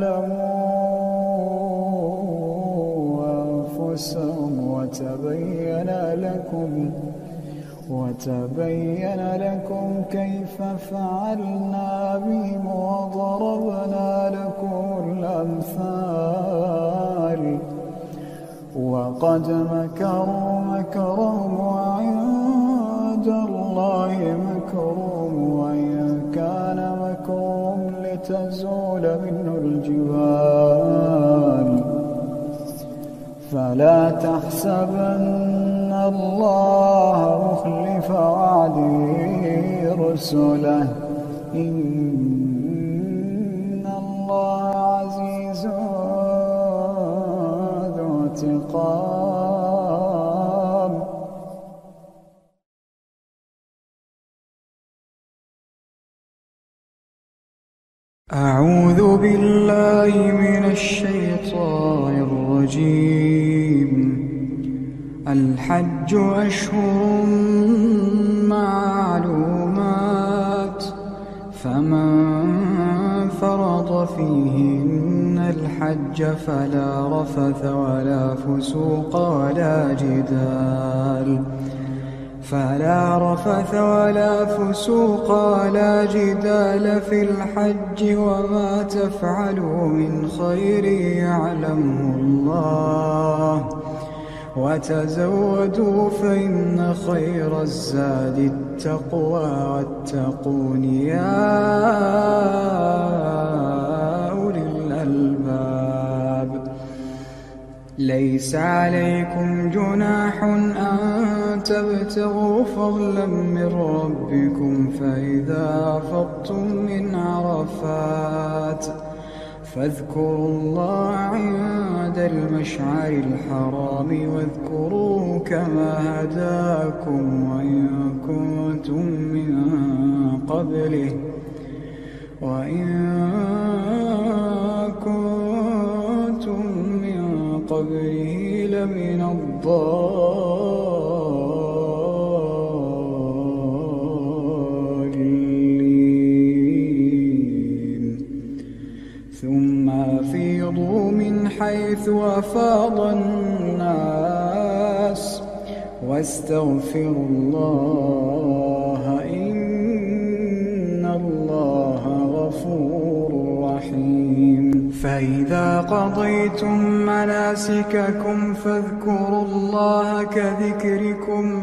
ظلموا أنفسهم وتبين لكم وتبين لكم كيف فعلنا بهم وضربنا لكم الأمثال. وقد مكروا مكرهم وعند الله مكرهم وإن كان مكرهم لتزول منه الجبال. فلا تحسبن الله مخلف وعده رسله إن الله عزيز ذو انتقام. أعوذ بالله من الشيطان الرجيم. الحج أشهر معلومات فمن فرض فيهن الحج فلا رفث ولا فسوق ولا جدال فلا رفث ولا فسوق ولا جدال في الحج وما تفعلوا من خير يعلمه الله وتزودوا فإن خير الزاد التقوى واتقون يا أولي الألباب ليس عليكم جناح أن تبتغوا فضلا من ربكم فإذا أفضتم من عرفات فاذكروا الله عند المشعر الحرام واذكروه كما هداكم وإن كنتم من قبله وإن كنتم من قبله لمن الضالين ثم أفيضوا من حيث أفاض الناس واستغفروا الله إن الله غفور رحيم فإذا قضيتم مناسككم فاذكروا الله كذكركم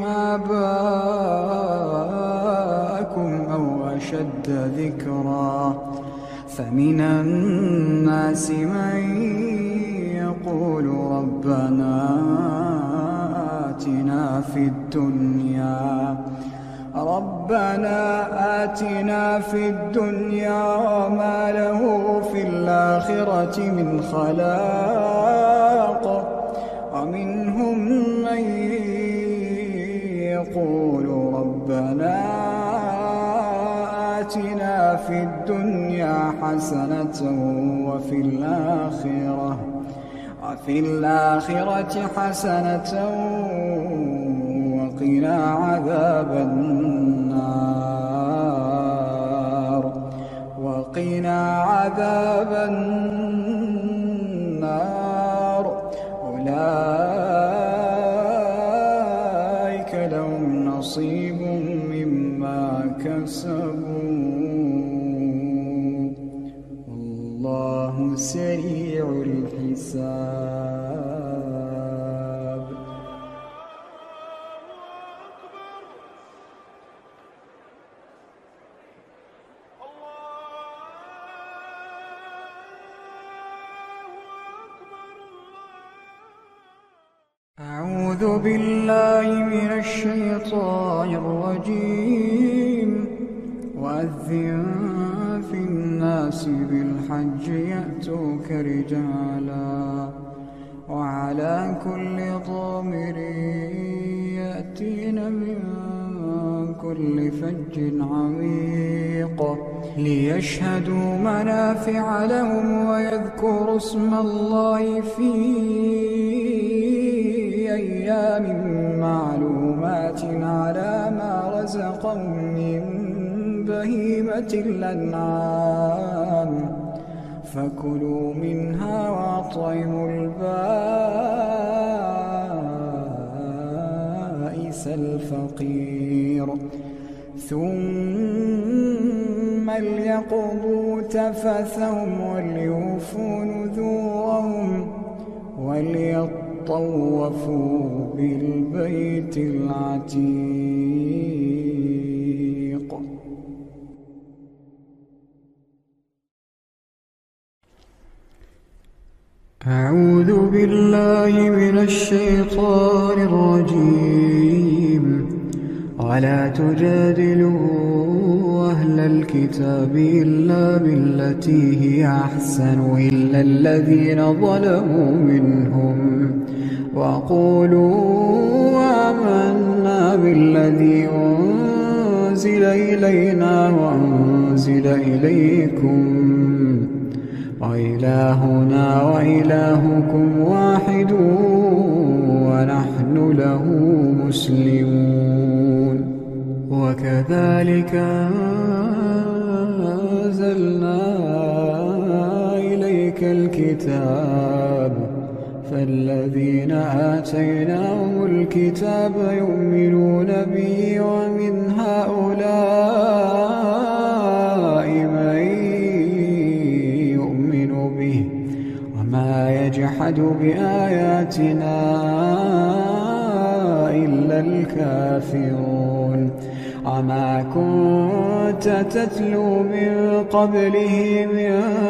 آباءكم أو أشد ذكرا فمن الناس من يقول ربنا آتنا في الدنيا ربنا آتنا في الدنيا وما له في الآخرة من خلاق ومنهم من يقول ربنا آتنا في الدنيا حسنة وفي الآخرة وفي الآخرة حسنة وقنا عذاب النار وقنا عذاب النار أولئك لهم نصيب مما كسبوا والله سريع الحساب أعوذ بالله من الشيطان الرجيم وأذن في الناس بالحج يأتوك رجالا وعلى كل ضامر يأتين من كل فج عميق ليشهدوا منافع لهم ويذكروا اسم الله في أيام معلومات على ما رزقهم من بهيمة الأنعام فكلوا منها وأطعموا البائس الفقير ثم ليقضوا تفثهم وليوفوا نذورهم وليطوفوا بالبيت العتيق أعوذ بالله من الشيطان الرجيم ولا تجادلوا أهل الكتاب إلا بالتي هي أحسن إلا الذين ظلموا منهم وقولوا آمنا بالذي أنزل إلينا وأنزل إليكم وإلهنا وإلهكم واحد ونحن له مسلمون وكذلك أنزلنا إليك عليك الكتاب فالذين آتيناهم الكتاب يؤمنون به ومن هؤلاء من يؤمن به وما يجحد بآياتنا إلا الكافرون وما كنت تتلو من قبله من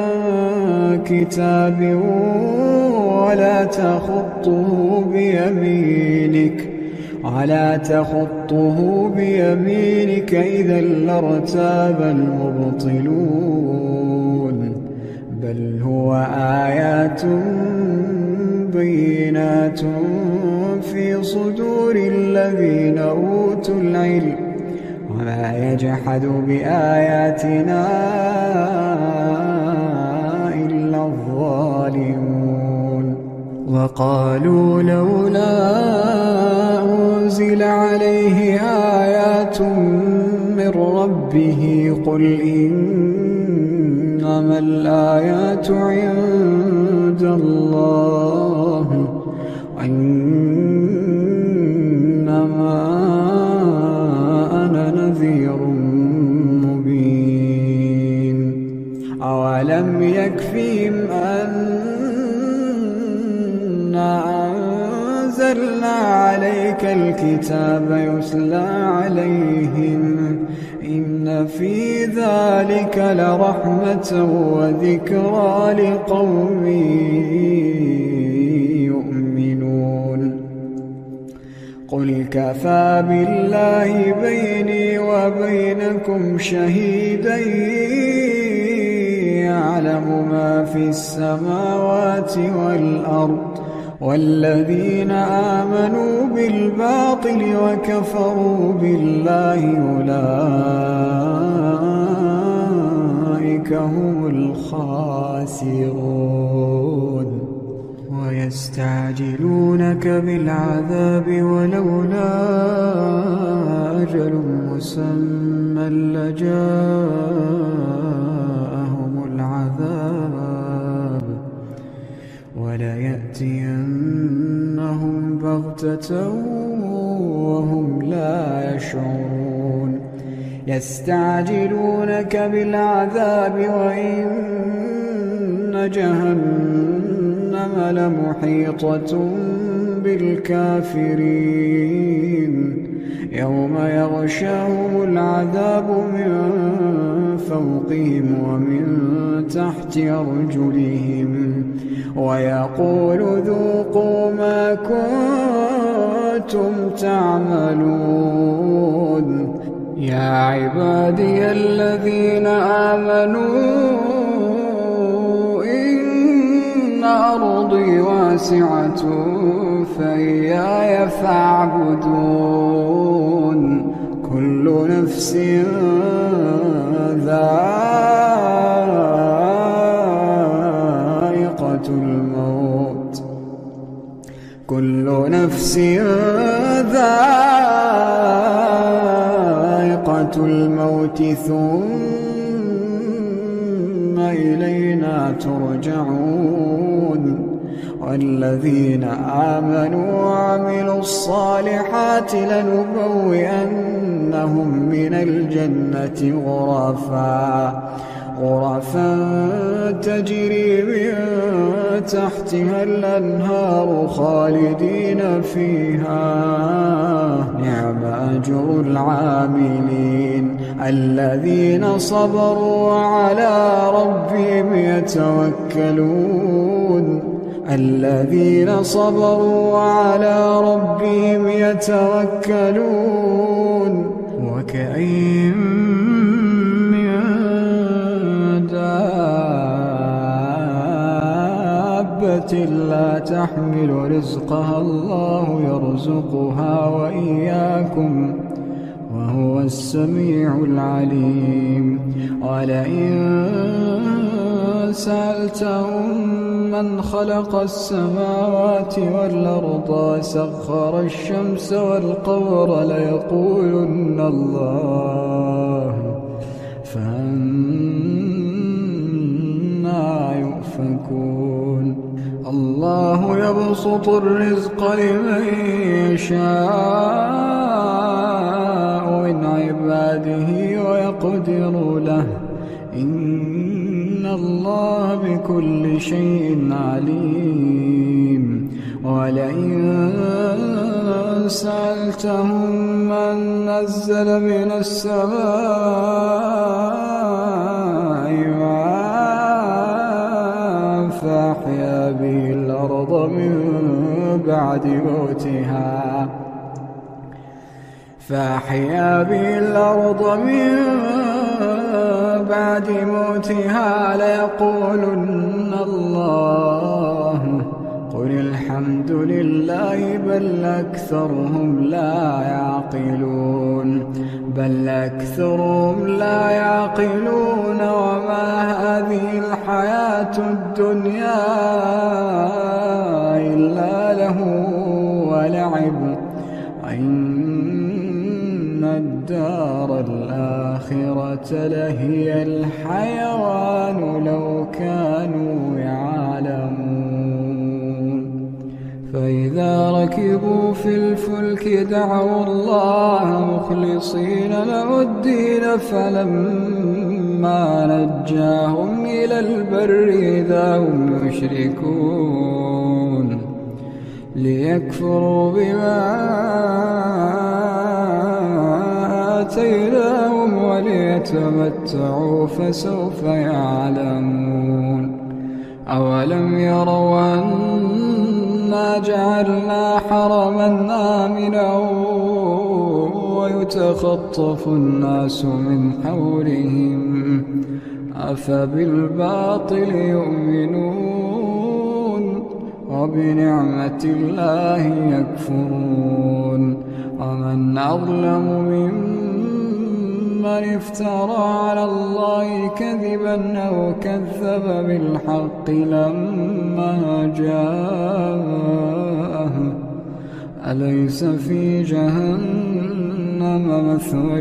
كتاب ولا تخطه بيمينك ولا تخطه بيمينك إذا لارتاب المبطلون بل هو آيات بينات في صدور الذين أوتوا العلم وما يجحد بآياتنا إلا الظالمون وقالوا لولا أنزل عليه آيات من ربه قل إنما الآيات عند الله وإنما أنا نذير مبين أولم يكفهم أنا أنزلنا عليك الكتاب يتلى عليهم إن في ذلك لرحمة وذكرى لقوم يؤمنون قل كفى بالله بيني وبينكم شهيدا يعلم ما في السماوات والأرض والذين آمنوا بالباطل وكفروا بالله أولئك هم الخاسرون ويستعجلونك بالعذاب ولولا أجل مسمى لجاءهم العذاب وليأتينهم بغتة وهم لا يشعرون يستعجلونك بالعذاب وإن جهنم لمحيطة بالكافرين يوم يغشاهم العذاب من فوقهم ومن تحت أرجلهم ويقول ذوقوا ما كنتم تعملون يا عبادي الذين آمنوا إن أرضي واسعة فإياي فاعبدون كل نفس ذائقة الموت كل نفس ذائقة الموت ثم إلينا ترجعون والذين آمنوا وعملوا الصالحات لنبوئنهم من الجنة غرفا غرفا تجري من تحتها الأنهار خالدين فيها نعم أجر العاملين الذين صبروا وعلى ربهم يتوكلون الذين صبروا وعلى ربهم يتوكلون وكأين من دابة لا تحمل رزقها الله يرزقها وإياكم وهو السميع العليم ولئن سألتهم من خلق السماوات والأرض سخر الشمس والقمر ليقولن الله فأنا يؤفكون يؤفكون الله يبسط الرزق لمن يشاء من عباده ويقدر له إن الله بكل شيء عليم ولئن سألتهم من نزل من السماء ماء فأحيا به الأرض من بعد موتها فأحيا به الأرض من بعد موتها ليقولن الله قل الحمد لله بل أكثرهم لا يعقلون بل أكثرهم لا يعقلون وما هذه الحياة الدنيا إلا له ولعب إن الدار الآخرة لهي الحيوان لو كانوا يعلمون فإذا ركبوا في الفلك دعوا الله مخلصين له الدين فلما نجاهم إلى البر إذا هم يشركون ليكفروا بما آتيناهم وليتمتعوا فسوف يعلمون أولم يروا أنا جعلنا حرما آمنا ويتخطف الناس من حولهم أفبالباطل يؤمنون وبنعمة الله يكفرون ومن أظلم ممن افترى على الله كذبا أو كذب بالحق لما جاءه أليس في جهنم مثوى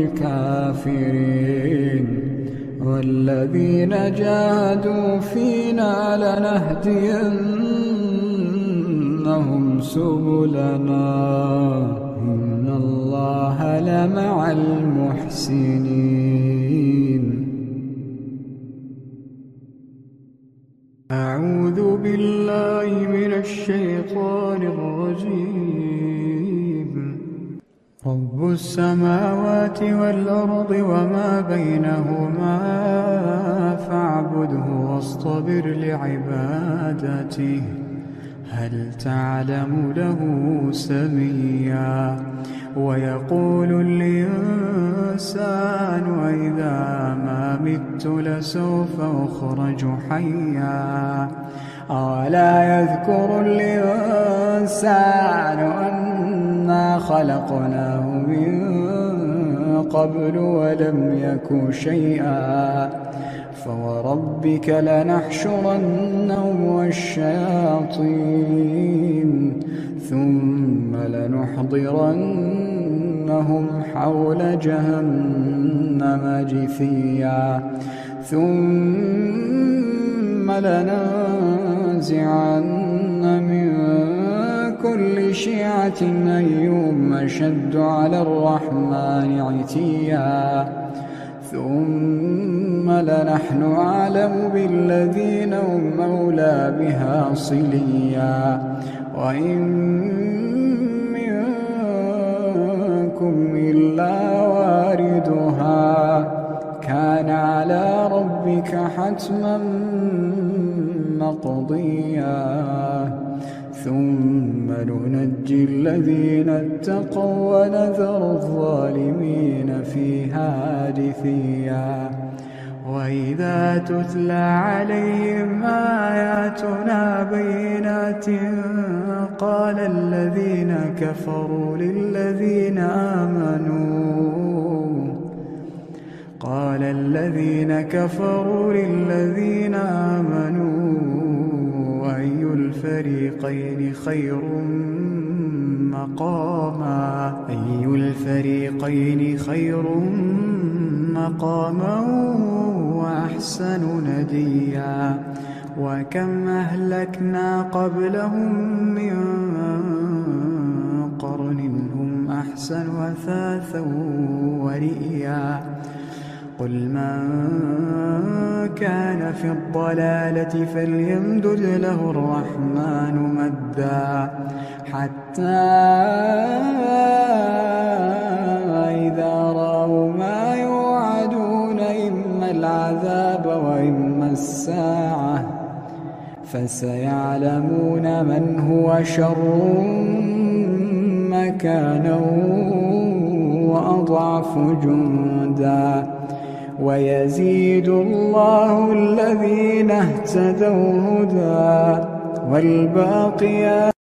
للكافرين والذين جاهدوا فينا لنهدينهم سبلنا إن الله لمع المحسنين أعوذ بالله من الشيطان الرجيم رب السماوات والأرض وما بينهما فاعبده واصطبر لعبادته هل تعلم له سميا ويقول الإنسان وإذا ما مت لسوف أخرج حيا أولا يذكر الإنسان أنا خلقناه من قبل ولم يك شيئا فوربك لنحشرنهم والشياطين ثم لنحضرنهم حول جهنم جثيا ثم لننزعن من كل شيعة أيهم أشد على الرحمن عتيا ثم لنحن أعلم بالذين هم أولى بها صليا وإن منكم إلا واردها كان على ربك حتما مقضيا ثم ننجي الذين اتقوا ونذر الظالمين فيها جثيا وإذا تتلى عليهم آياتنا بينات قال الذين كفروا للذين آمنوا قال الذين كفروا للذين آمنوا أي الفريقين خير مقاما أي الفريقين خير مقاما وأحسن نديا وكم أهلكنا قبلهم من قرن هم أحسن أثاثا ورئيا قل من كان في الضلالة فليمدد له الرحمن مدا حتى إذا رأوا ما يوعدون إما العذاب وإما الساعة فسيعلمون من هو شر مكانا وأضعف جندا ويزيد الله الذين اهتدوا هدى والباقيات